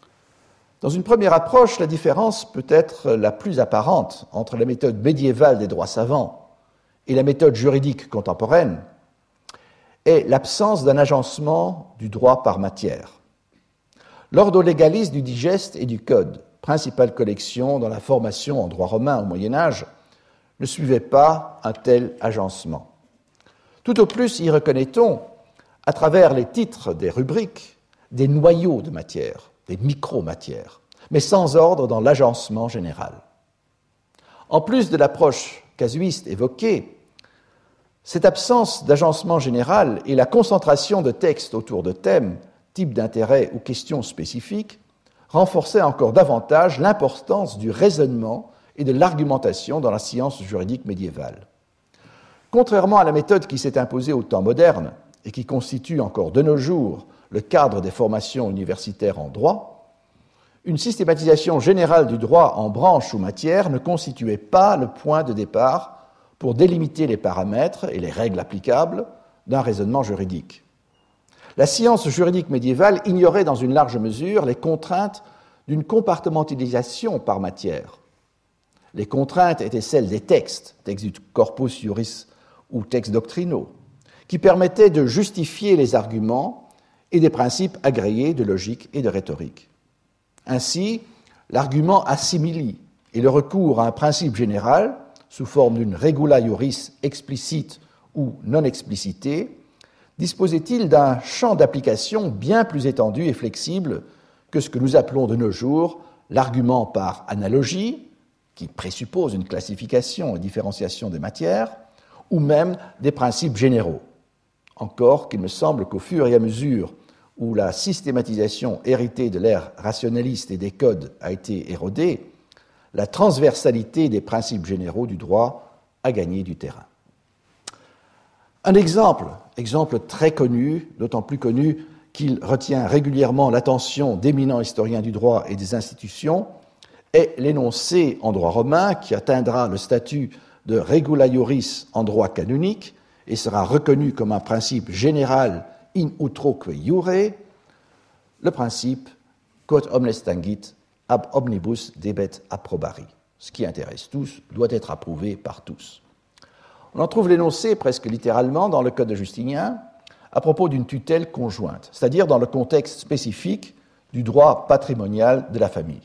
Dans une première approche, la différence peut être la plus apparente entre la méthode médiévale des droits savants et la méthode juridique contemporaine est l'absence d'un agencement du droit par matière. L'Ordo Legalis du Digeste et du Code, principale collection dans la formation en droit romain au Moyen-Âge, ne suivait pas un tel agencement. Tout au plus y reconnaît-on, à travers les titres des rubriques, des noyaux de matière, des micro-matières, mais sans ordre dans l'agencement général. En plus de l'approche casuiste évoquée, cette absence d'agencement général et la concentration de textes autour de thèmes, types d'intérêt ou questions spécifiques, renforçaient encore davantage l'importance du raisonnement et de l'argumentation dans la science juridique médiévale. Contrairement à la méthode qui s'est imposée au temps moderne et qui constitue encore de nos jours le cadre des formations universitaires en droit, une systématisation générale du droit en branches ou matières ne constituait pas le point de départ pour délimiter les paramètres et les règles applicables d'un raisonnement juridique. La science juridique médiévale ignorait dans une large mesure les contraintes d'une compartimentalisation par matière. Les contraintes étaient celles des textes, textes du corpus juris ou textes doctrinaux, qui permettaient de justifier les arguments et des principes agréés de logique et de rhétorique. Ainsi, l'argument assimili et le recours à un principe général, sous forme d'une regula juris explicite ou non explicitée, disposait-il d'un champ d'application bien plus étendu et flexible que ce que nous appelons de nos jours l'argument par analogie, qui présuppose une classification et différenciation des matières, ou même des principes généraux. Encore qu'il me semble qu'au fur et à mesure où la systématisation héritée de l'ère rationaliste et des codes a été érodée, la transversalité des principes généraux du droit a gagné du terrain. Un exemple, exemple très connu, d'autant plus connu qu'il retient régulièrement l'attention d'éminents historiens du droit et des institutions, est l'énoncé en droit romain qui atteindra le statut de regula juris en droit canonique et sera reconnu comme un principe général in utroque iure, le principe quod omnes tangit ab omnibus debet approbari. Ce qui intéresse tous doit être approuvé par tous. On en trouve l'énoncé presque littéralement dans le Code de Justinien à propos d'une tutelle conjointe, c'est-à-dire dans le contexte spécifique du droit patrimonial de la famille.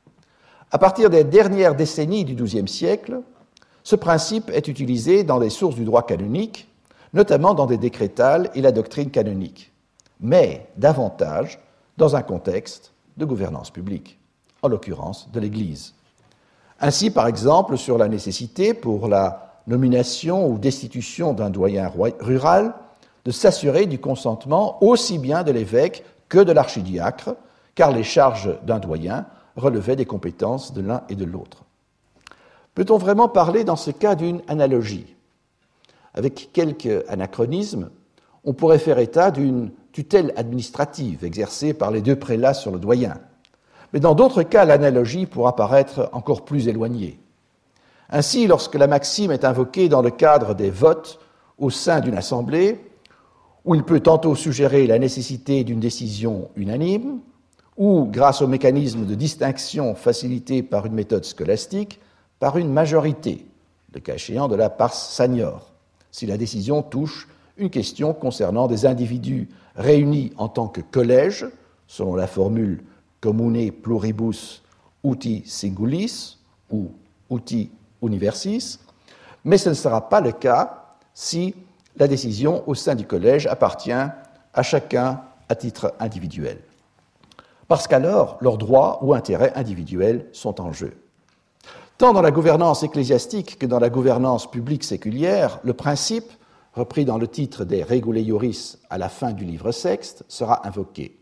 À partir des dernières décennies du douzième siècle, ce principe est utilisé dans les sources du droit canonique, notamment dans des décrétales et la doctrine canonique, mais davantage dans un contexte de gouvernance publique, en l'occurrence de l'Église. Ainsi, par exemple, sur la nécessité pour la nomination ou destitution d'un doyen rural de s'assurer du consentement aussi bien de l'évêque que de l'archidiacre, car les charges d'un doyen relevaient des compétences de l'un et de l'autre. Peut-on vraiment parler dans ce cas d'une analogie ? Avec quelques anachronismes, on pourrait faire état d'une tutelle administrative exercée par les deux prélats sur le doyen. Mais dans d'autres cas, l'analogie pourra paraître encore plus éloignée. Ainsi, lorsque la maxime est invoquée dans le cadre des votes au sein d'une assemblée, où il peut tantôt suggérer la nécessité d'une décision unanime, ou, grâce au mécanisme de distinction facilité par une méthode scolastique, par une majorité, le cas échéant de la pars sanior, si la décision touche une question concernant des individus réunis en tant que collège, selon la formule commune pluribus uti singulis ou uti universis, mais ce ne sera pas le cas si la décision au sein du collège appartient à chacun à titre individuel. Parce qu'alors, leurs droits ou intérêts individuels sont en jeu. Tant dans la gouvernance ecclésiastique que dans la gouvernance publique séculière, le principe, repris dans le titre des Regulae Juris à la fin du livre sexte, sera invoqué.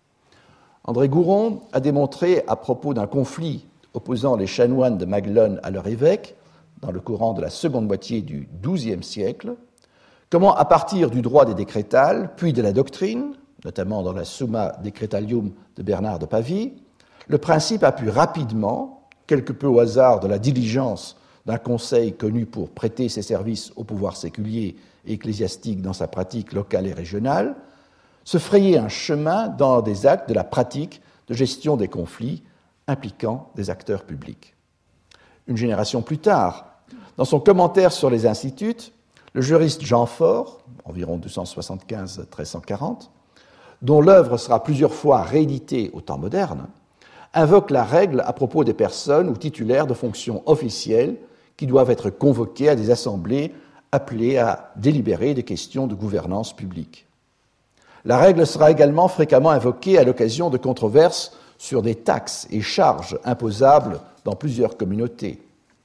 André Gouron a démontré, à propos d'un conflit opposant les chanoines de Maguelone à leur évêque, dans le courant de la seconde moitié du douzième siècle, comment, à partir du droit des décrétales, puis de la doctrine, notamment dans la Summa Decretalium de Bernard de Pavie, le principe a pu rapidement, quelque peu au hasard de la diligence d'un conseil connu pour prêter ses services au pouvoir séculier et ecclésiastique dans sa pratique locale et régionale, se frayer un chemin dans des actes de la pratique de gestion des conflits impliquant des acteurs publics. Une génération plus tard, Dans son commentaire sur les instituts, le juriste Jean Faure, environ deux cent soixante-quinze à treize cent quarante, dont l'œuvre sera plusieurs fois rééditée au temps moderne, invoque la règle à propos des personnes ou titulaires de fonctions officielles qui doivent être convoquées à des assemblées appelées à délibérer des questions de gouvernance publique. La règle sera également fréquemment invoquée à l'occasion de controverses sur des taxes et charges imposables dans plusieurs communautés.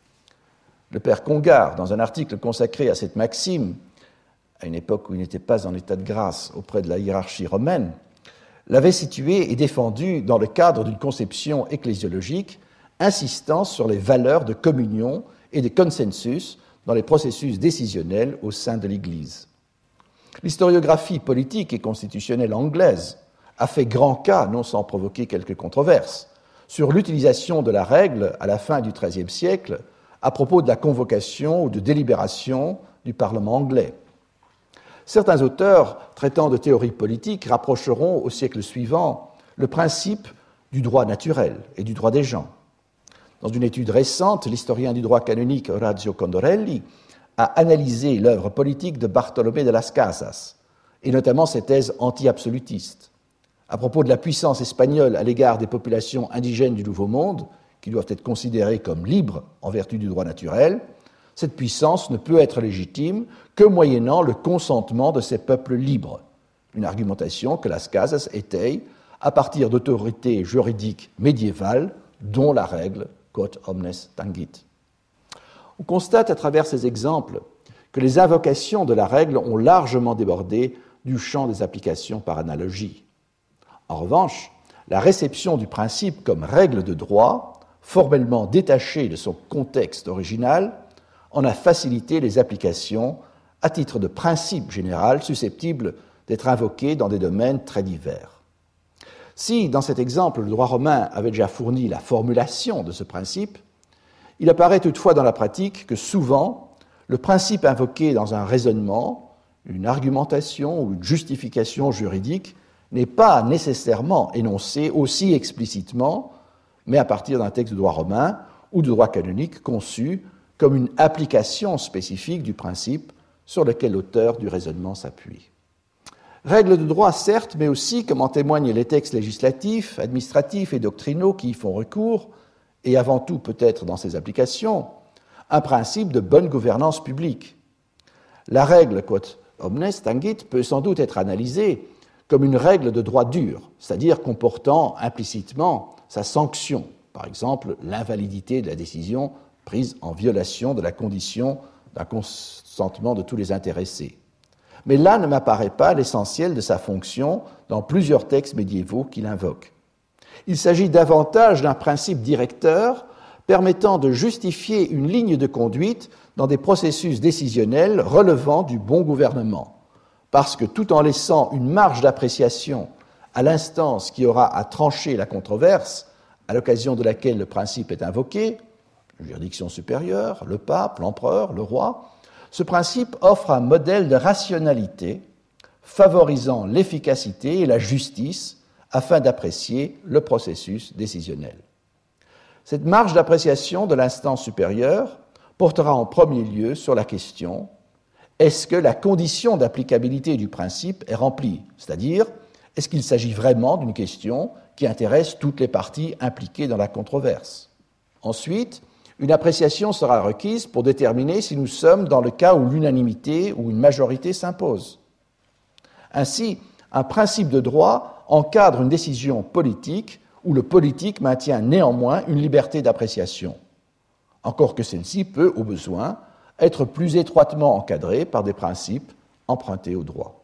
Le père Congar, dans un article consacré à cette maxime, à une époque où il n'était pas en état de grâce auprès de la hiérarchie romaine, l'avait situé et défendu dans le cadre d'une conception ecclésiologique insistant sur les valeurs de communion et de consensus dans les processus décisionnels au sein de l'Église. L'historiographie politique et constitutionnelle anglaise a fait grand cas, non sans provoquer quelques controverses, sur l'utilisation de la règle à la fin du treizième siècle à propos de la convocation ou de délibération du Parlement anglais. Certains auteurs traitant de théorie politique rapprocheront au siècle suivant le principe du droit naturel et du droit des gens. Dans une étude récente, l'historien du droit canonique Orazio Condorelli a analysé l'œuvre politique de Bartolomé de las Casas, et notamment ses thèses anti-absolutistes. À propos de la puissance espagnole à l'égard des populations indigènes du Nouveau Monde, qui doivent être considérées comme libres en vertu du droit naturel, cette puissance ne peut être légitime que moyennant le consentement de ces peuples libres, une argumentation que Las Casas étaye à partir d'autorités juridiques médiévales, dont la règle quod omnes tangit. On constate à travers ces exemples que les invocations de la règle ont largement débordé du champ des applications par analogie. En revanche, la réception du principe comme règle de droit, formellement détachée de son contexte original, en a facilité les applications à titre de principe général susceptible d'être invoqué dans des domaines très divers. Si, dans cet exemple, le droit romain avait déjà fourni la formulation de ce principe, il apparaît toutefois dans la pratique que souvent, le principe invoqué dans un raisonnement, une argumentation ou une justification juridique n'est pas nécessairement énoncé aussi explicitement, mais à partir d'un texte de droit romain ou de droit canonique conçu comme une application spécifique du principe sur lequel l'auteur du raisonnement s'appuie. Règles de droit, certes, mais aussi, comme en témoignent les textes législatifs, administratifs et doctrinaux qui y font recours, et avant tout peut-être dans ses applications, un principe de bonne gouvernance publique. La règle quod omnes tangit peut sans doute être analysée comme une règle de droit dur, c'est-à-dire comportant implicitement sa sanction, par exemple l'invalidité de la décision prise en violation de la condition d'un consentement de tous les intéressés. Mais là ne m'apparaît pas l'essentiel de sa fonction dans plusieurs textes médiévaux qu'il invoque. Il s'agit davantage d'un principe directeur permettant de justifier une ligne de conduite dans des processus décisionnels relevant du bon gouvernement, parce que tout en laissant une marge d'appréciation à l'instance qui aura à trancher la controverse, à l'occasion de laquelle le principe est invoqué, la juridiction supérieure, le pape, l'empereur, le roi, ce principe offre un modèle de rationalité favorisant l'efficacité et la justice afin d'apprécier le processus décisionnel. Cette marge d'appréciation de l'instance supérieure portera en premier lieu sur la question « est-ce que la condition d'applicabilité du principe est remplie ?» c'est-à-dire « est-ce qu'il s'agit vraiment d'une question qui intéresse toutes les parties impliquées dans la controverse ?» Ensuite, une appréciation sera requise pour déterminer si nous sommes dans le cas où l'unanimité ou une majorité s'impose. Ainsi, un principe de droit encadre une décision politique où le politique maintient néanmoins une liberté d'appréciation, encore que celle-ci peut, au besoin, être plus étroitement encadrée par des principes empruntés au droit.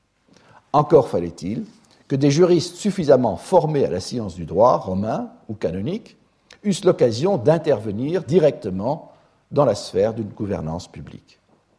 Encore fallait-il que des juristes suffisamment formés à la science du droit romain ou canonique eussent l'occasion d'intervenir directement dans la sphère d'une gouvernance publique.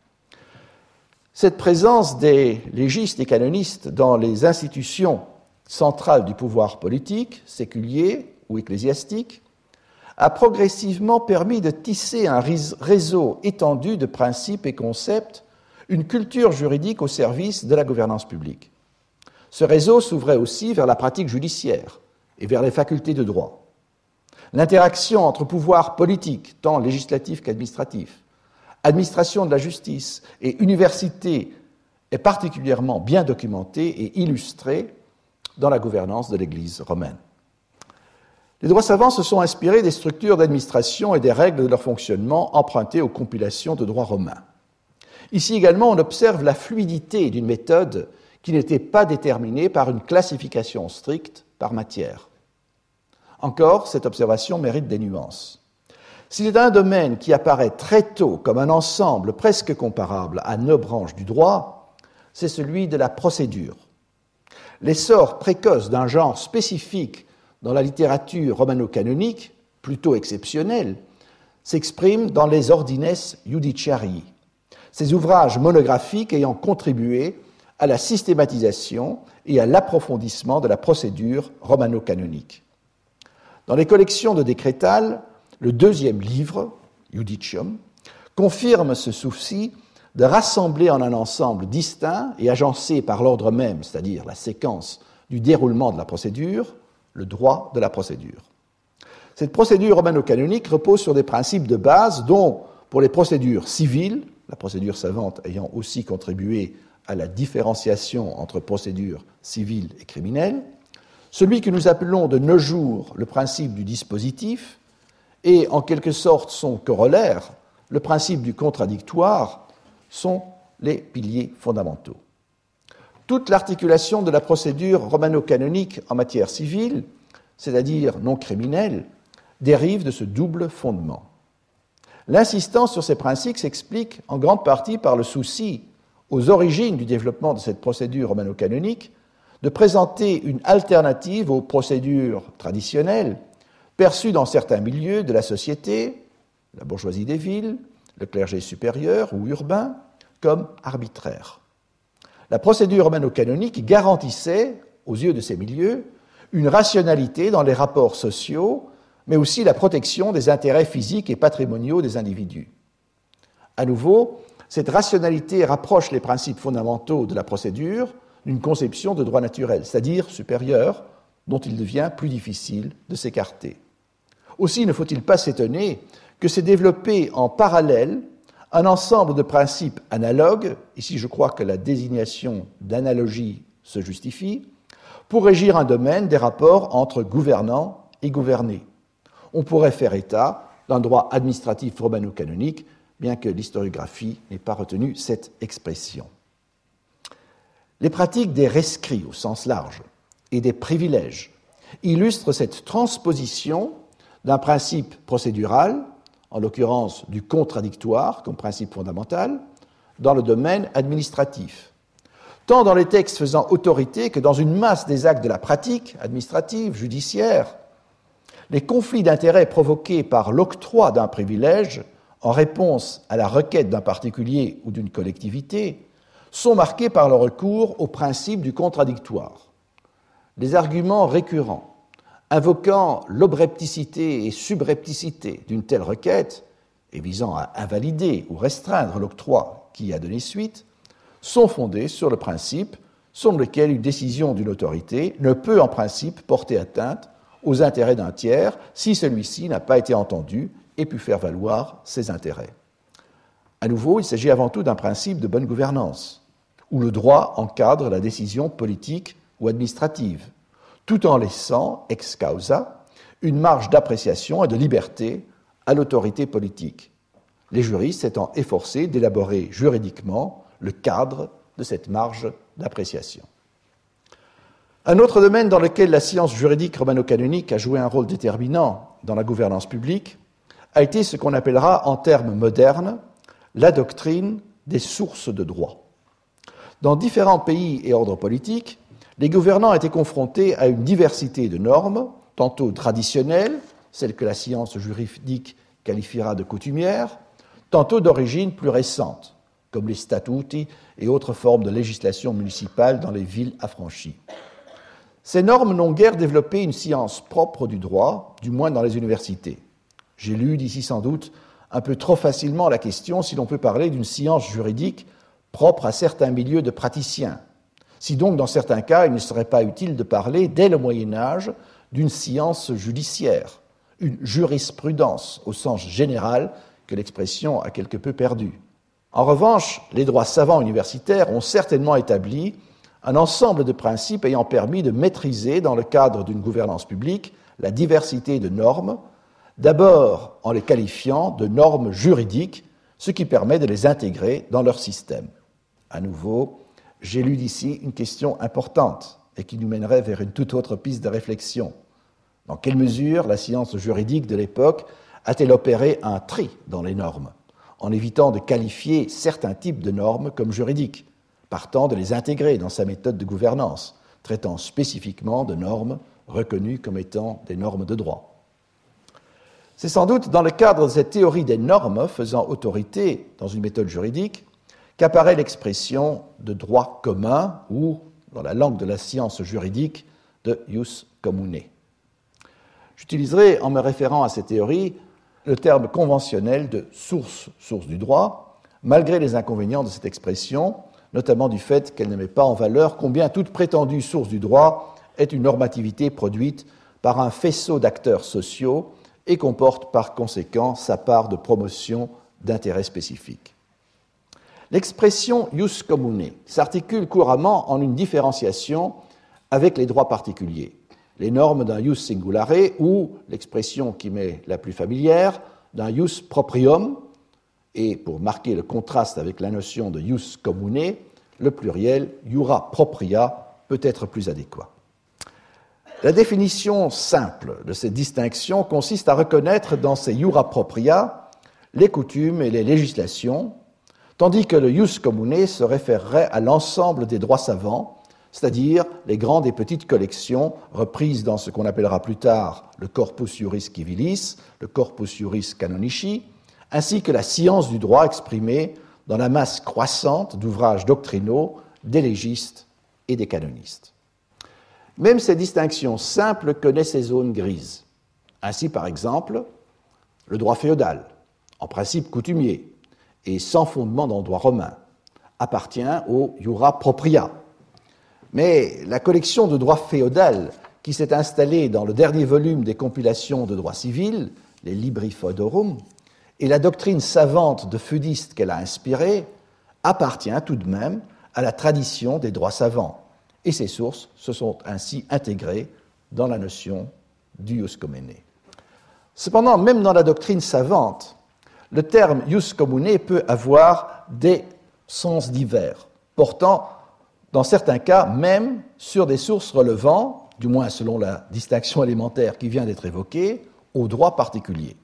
Cette présence des légistes et canonistes dans les institutions centrales du pouvoir politique, séculier ou ecclésiastique, a progressivement permis de tisser un réseau étendu de principes et concepts, une culture juridique au service de la gouvernance publique. Ce réseau s'ouvrait aussi vers la pratique judiciaire et vers les facultés de droit. L'interaction entre pouvoirs politiques, tant législatifs qu'administratifs, administration de la justice et université est particulièrement bien documentée et illustrée dans la gouvernance de l'Église romaine. Les droits savants se sont inspirés des structures d'administration et des règles de leur fonctionnement empruntées aux compilations de droit romain. Ici également, on observe la fluidité d'une méthode qui n'était pas déterminée par une classification stricte par matière. Encore, cette observation mérite des nuances. S'il est un domaine qui apparaît très tôt comme un ensemble presque comparable à nos branches du droit, c'est celui de la procédure. L'essor précoce d'un genre spécifique dans la littérature romano-canonique, plutôt exceptionnelle, s'exprime dans les Ordines Judiciarii, ces ouvrages monographiques ayant contribué à la systématisation et à l'approfondissement de la procédure romano-canonique. Dans les collections de Décrétales, le deuxième livre, Judicium, confirme ce souci de rassembler en un ensemble distinct et agencé par l'ordre même, c'est-à-dire la séquence du déroulement de la procédure, le droit de la procédure. Cette procédure romano-canonique repose sur des principes de base dont, pour les procédures civiles, la procédure savante ayant aussi contribué à la différenciation entre procédures civiles et criminelles, celui que nous appelons de nos jours le principe du dispositif et, en quelque sorte, son corollaire, le principe du contradictoire, sont les piliers fondamentaux. Toute l'articulation de la procédure romano-canonique en matière civile, c'est-à-dire non criminelle, dérive de ce double fondement. L'insistance sur ces principes s'explique en grande partie par le souci, aux origines du développement de cette procédure romano-canonique, de présenter une alternative aux procédures traditionnelles perçues dans certains milieux de la société, la bourgeoisie des villes, le clergé supérieur ou urbain, comme arbitraires. La procédure romano-canonique garantissait, aux yeux de ces milieux, une rationalité dans les rapports sociaux, mais aussi la protection des intérêts physiques et patrimoniaux des individus. À nouveau, cette rationalité rapproche les principes fondamentaux de la procédure d'une conception de droit naturel, c'est-à-dire supérieur, dont il devient plus difficile de s'écarter. Aussi ne faut-il pas s'étonner que s'est développé en parallèle un ensemble de principes analogues, ici je crois que la désignation d'analogie se justifie, pour régir un domaine des rapports entre gouvernants et gouvernés. On pourrait faire état d'un droit administratif romano-canonique, bien que l'historiographie n'ait pas retenu cette expression. Les pratiques des rescrits au sens large et des privilèges illustrent cette transposition d'un principe procédural, en l'occurrence du contradictoire comme principe fondamental, dans le domaine administratif. Tant dans les textes faisant autorité que dans une masse des actes de la pratique administrative, judiciaire, les conflits d'intérêts provoqués par l'octroi d'un privilège en réponse à la requête d'un particulier ou d'une collectivité sont marqués par le recours au principe du contradictoire. Les arguments récurrents invoquant l'obrepticité et subrepticité d'une telle requête, et visant à invalider ou restreindre l'octroi qui y a donné suite, sont fondés sur le principe selon lequel une décision d'une autorité ne peut en principe porter atteinte aux intérêts d'un tiers si celui-ci n'a pas été entendu et pu faire valoir ses intérêts. À nouveau, il s'agit avant tout d'un principe de bonne gouvernance, où le droit encadre la décision politique ou administrative, tout en laissant, ex causa, une marge d'appréciation et de liberté à l'autorité politique, les juristes s'étant efforcés d'élaborer juridiquement le cadre de cette marge d'appréciation. Un autre domaine dans lequel la science juridique romano-canonique a joué un rôle déterminant dans la gouvernance publique a été ce qu'on appellera en termes modernes la doctrine des sources de droit. Dans différents pays et ordres politiques, les gouvernants étaient confrontés à une diversité de normes, tantôt traditionnelles, celles que la science juridique qualifiera de coutumières, tantôt d'origine plus récente, comme les statuti et autres formes de législation municipale dans les villes affranchies. Ces normes n'ont guère développé une science propre du droit, du moins dans les universités. J'élude ici sans doute un peu trop facilement la question si l'on peut parler d'une science juridique propre à certains milieux de praticiens. Si donc, dans certains cas, il ne serait pas utile de parler, dès le Moyen-Âge, d'une science judiciaire, une jurisprudence au sens général que l'expression a quelque peu perdu. En revanche, les droits savants universitaires ont certainement établi un ensemble de principes ayant permis de maîtriser, dans le cadre d'une gouvernance publique, la diversité de normes, d'abord en les qualifiant de normes juridiques, ce qui permet de les intégrer dans leur système. À nouveau, j'élude ici une question importante et qui nous mènerait vers une toute autre piste de réflexion. Dans quelle mesure la science juridique de l'époque a-t-elle opéré un tri dans les normes, en évitant de qualifier certains types de normes comme juridiques, partant de les intégrer dans sa méthode de gouvernance, traitant spécifiquement de normes reconnues comme étant des normes de droit. C'est sans doute dans le cadre de cette théorie des normes faisant autorité dans une méthode juridique qu'apparaît l'expression de droit commun ou, dans la langue de la science juridique, de ius commune. J'utiliserai, en me référant à cette théorie, le terme conventionnel de source, source du droit, malgré les inconvénients de cette expression, notamment du fait qu'elle ne met pas en valeur combien toute prétendue source du droit est une normativité produite par un faisceau d'acteurs sociaux et comporte par conséquent sa part de promotion d'intérêts spécifiques. L'expression ius commune s'articule couramment en une différenciation avec les droits particuliers, les normes d'un ius singulare ou, l'expression qui m'est la plus familière, d'un ius proprium, et pour marquer le contraste avec la notion de ius commune, le pluriel iura propria peut être plus adéquat. La définition simple de cette distinction consiste à reconnaître dans ces iura propria les coutumes et les législations, tandis que le ius commune se référerait à l'ensemble des droits savants, c'est-à-dire les grandes et petites collections reprises dans ce qu'on appellera plus tard le corpus juris civilis, le corpus juris canonici, ainsi que la science du droit exprimée dans la masse croissante d'ouvrages doctrinaux des légistes et des canonistes. Même ces distinctions simples connaissent ces zones grises. Ainsi, par exemple, le droit féodal, en principe coutumier et sans fondement dans le droit romain, appartient au iura propria. Mais la collection de droit féodal qui s'est installée dans le dernier volume des compilations de droit civil, les Libri Feodorum, et la doctrine savante de feudistes qu'elle a inspirée, appartient tout de même à la tradition des droits savants. Et ces sources se sont ainsi intégrées dans la notion du ius commune. Cependant, même dans la doctrine savante, le terme ius commune peut avoir des sens divers, portant, dans certains cas, même sur des sources relevant, du moins selon la distinction élémentaire qui vient d'être évoquée, au droit particulier.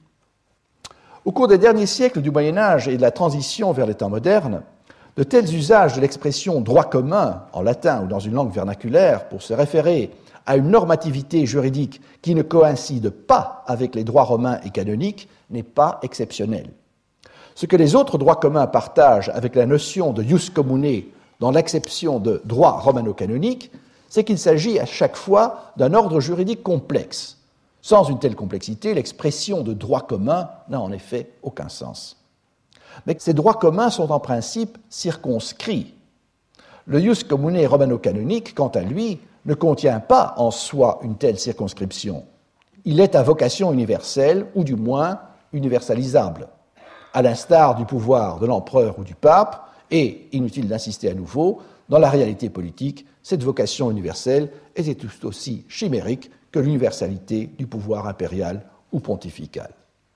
Au cours des derniers siècles du Moyen-Âge et de la transition vers les temps modernes, de tels usages de l'expression droit commun, en latin ou dans une langue vernaculaire, pour se référer à une normativité juridique qui ne coïncide pas avec les droits romains et canoniques, n'est pas exceptionnel. Ce que les autres droits communs partagent avec la notion de ius commune dans l'acception de droit romano-canonique, c'est qu'il s'agit à chaque fois d'un ordre juridique complexe. Sans une telle complexité, l'expression de droit commun n'a en effet aucun sens. Mais ces droits communs sont en principe circonscrits. Le ius commune romano-canonique, quant à lui, ne contient pas en soi une telle circonscription. Il est à vocation universelle, ou du moins universalisable, à l'instar du pouvoir de l'empereur ou du pape, et, inutile d'insister à nouveau, dans la réalité politique, cette vocation universelle était tout aussi chimérique que l'universalité du pouvoir impérial ou pontifical.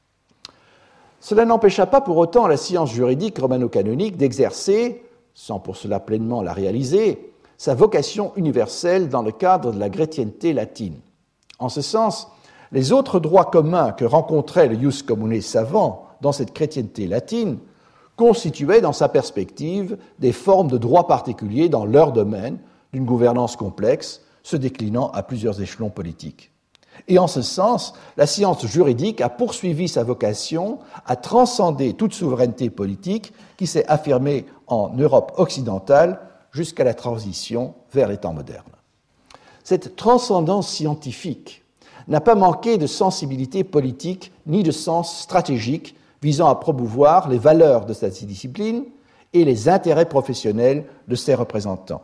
Cela n'empêcha pas pour autant la science juridique romano-canonique d'exercer, sans pour cela pleinement la réaliser, sa vocation universelle dans le cadre de la chrétienté latine. En ce sens, les autres droits communs que rencontrait le ius commune savant dans cette chrétienté latine constituaient dans sa perspective des formes de droits particuliers dans leur domaine d'une gouvernance complexe, se déclinant à plusieurs échelons politiques. Et en ce sens, la science juridique a poursuivi sa vocation à transcender toute souveraineté politique qui s'est affirmée en Europe occidentale jusqu'à la transition vers les temps modernes. Cette transcendance scientifique n'a pas manqué de sensibilité politique ni de sens stratégique visant à promouvoir les valeurs de cette discipline et les intérêts professionnels de ses représentants.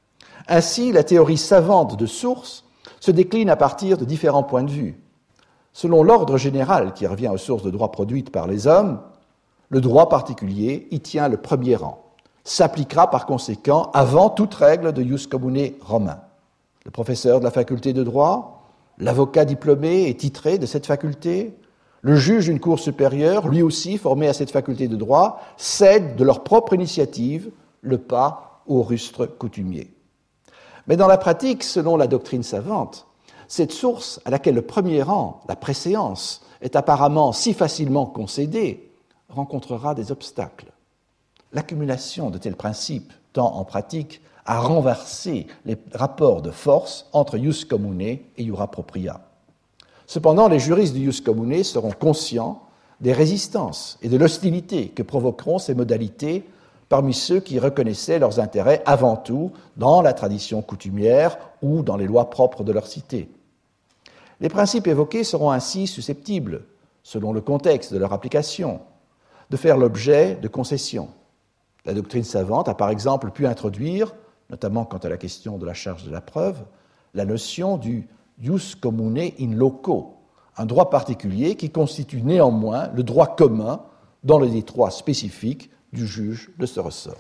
Ainsi, la théorie savante de source se décline à partir de différents points de vue. Selon l'ordre général qui revient aux sources de droit produites par les hommes, le droit particulier y tient le premier rang, s'appliquera par conséquent avant toute règle de ius commune romain. Le professeur de la faculté de droit, l'avocat diplômé et titré de cette faculté, le juge d'une cour supérieure, lui aussi formé à cette faculté de droit, cèdent de leur propre initiative le pas au rustre coutumier. Mais dans la pratique, selon la doctrine savante, cette source à laquelle le premier rang, la préséance, est apparemment si facilement concédée, rencontrera des obstacles. L'accumulation de tels principes tend en pratique à renverser les rapports de force entre ius commune et iura propria. Cependant, les juristes du ius commune seront conscients des résistances et de l'hostilité que provoqueront ces modalités parmi ceux qui reconnaissaient leurs intérêts avant tout dans la tradition coutumière ou dans les lois propres de leur cité. Les principes évoqués seront ainsi susceptibles, selon le contexte de leur application, de faire l'objet de concessions. La doctrine savante a par exemple pu introduire, notamment quant à la question de la charge de la preuve, la notion du ius commune in loco, un droit particulier qui constitue néanmoins le droit commun dans le détroit spécifique du juge de ce ressort.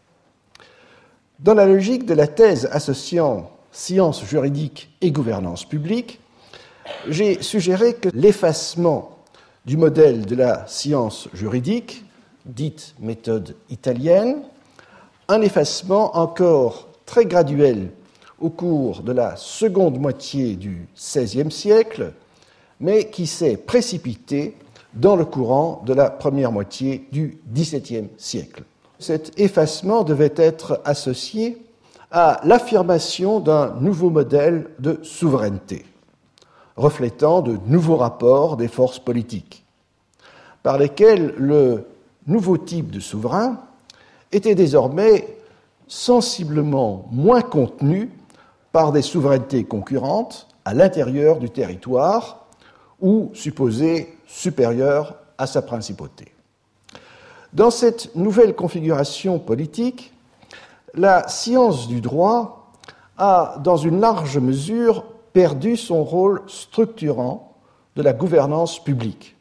Dans la logique de la thèse associant sciences juridiques et gouvernance publique, j'ai suggéré que l'effacement du modèle de la science juridique, dite méthode italienne, un effacement encore très graduel au cours de la seconde moitié du seizième siècle, mais qui s'est précipité dans le courant de la première moitié du dix-septième siècle. Cet effacement devait être associé à l'affirmation d'un nouveau modèle de souveraineté, reflétant de nouveaux rapports des forces politiques, par lesquels le nouveau type de souverain était désormais sensiblement moins contenu par des souverainetés concurrentes à l'intérieur du territoire ou supposées supérieures à sa principauté. Dans cette nouvelle configuration politique, la science du droit a, dans une large mesure, perdu son rôle structurant de la gouvernance publique.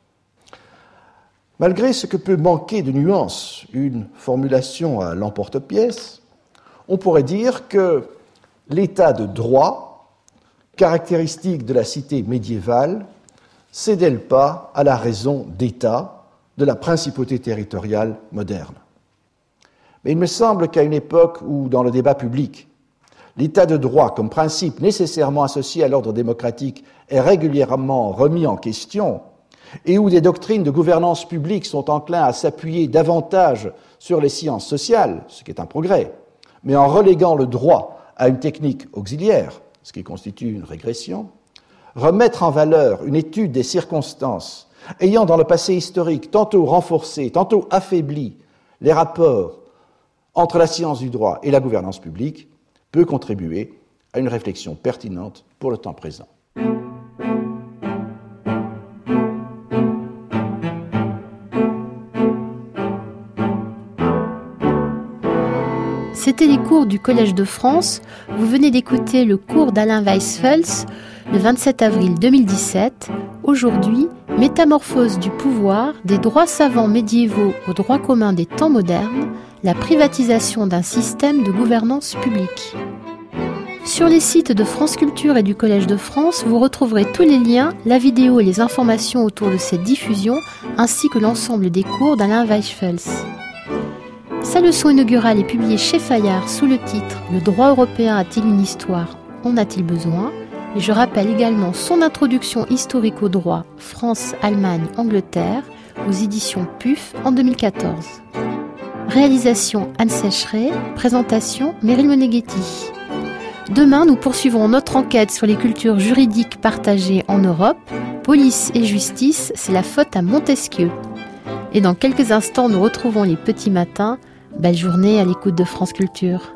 Malgré ce que peut manquer de nuance, une formulation à l'emporte-pièce, on pourrait dire que l'état de droit, caractéristique de la cité médiévale, cédait le pas à la raison d'État de la principauté territoriale moderne. Mais il me semble qu'à une époque où, dans le débat public, l'état de droit comme principe nécessairement associé à l'ordre démocratique est régulièrement remis en question, et où des doctrines de gouvernance publique sont enclins à s'appuyer davantage sur les sciences sociales, ce qui est un progrès, mais en reléguant le droit à une technique auxiliaire, ce qui constitue une régression, remettre en valeur une étude des circonstances ayant dans le passé historique tantôt renforcé, tantôt affaibli les rapports entre la science du droit et la gouvernance publique peut contribuer à une réflexion pertinente pour le temps présent. C'était les cours du Collège de France. Vous venez d'écouter le cours d'Alain Weisfels le vingt-sept avril deux mille dix-sept. Aujourd'hui, métamorphose du pouvoir, des droits savants médiévaux aux droits communs des temps modernes, la privatisation d'un système de gouvernance publique. Sur les sites de France Culture et du Collège de France, vous retrouverez tous les liens, la vidéo et les informations autour de cette diffusion, ainsi que l'ensemble des cours d'Alain Weisfels. Sa leçon inaugurale est publiée chez Fayard sous le titre « Le droit européen a-t-il une histoire ? En a-t-il besoin ?» Et je rappelle également son introduction historique au droit « France, Allemagne, Angleterre » aux éditions P U F en deux mille quatorze. Réalisation Anne Sécheret, présentation Meryl Moneghetti. Demain, nous poursuivrons notre enquête sur les cultures juridiques partagées en Europe. Police et justice, c'est la faute à Montesquieu. Et dans quelques instants, nous retrouvons les petits matins. Belle journée à l'écoute de France Culture.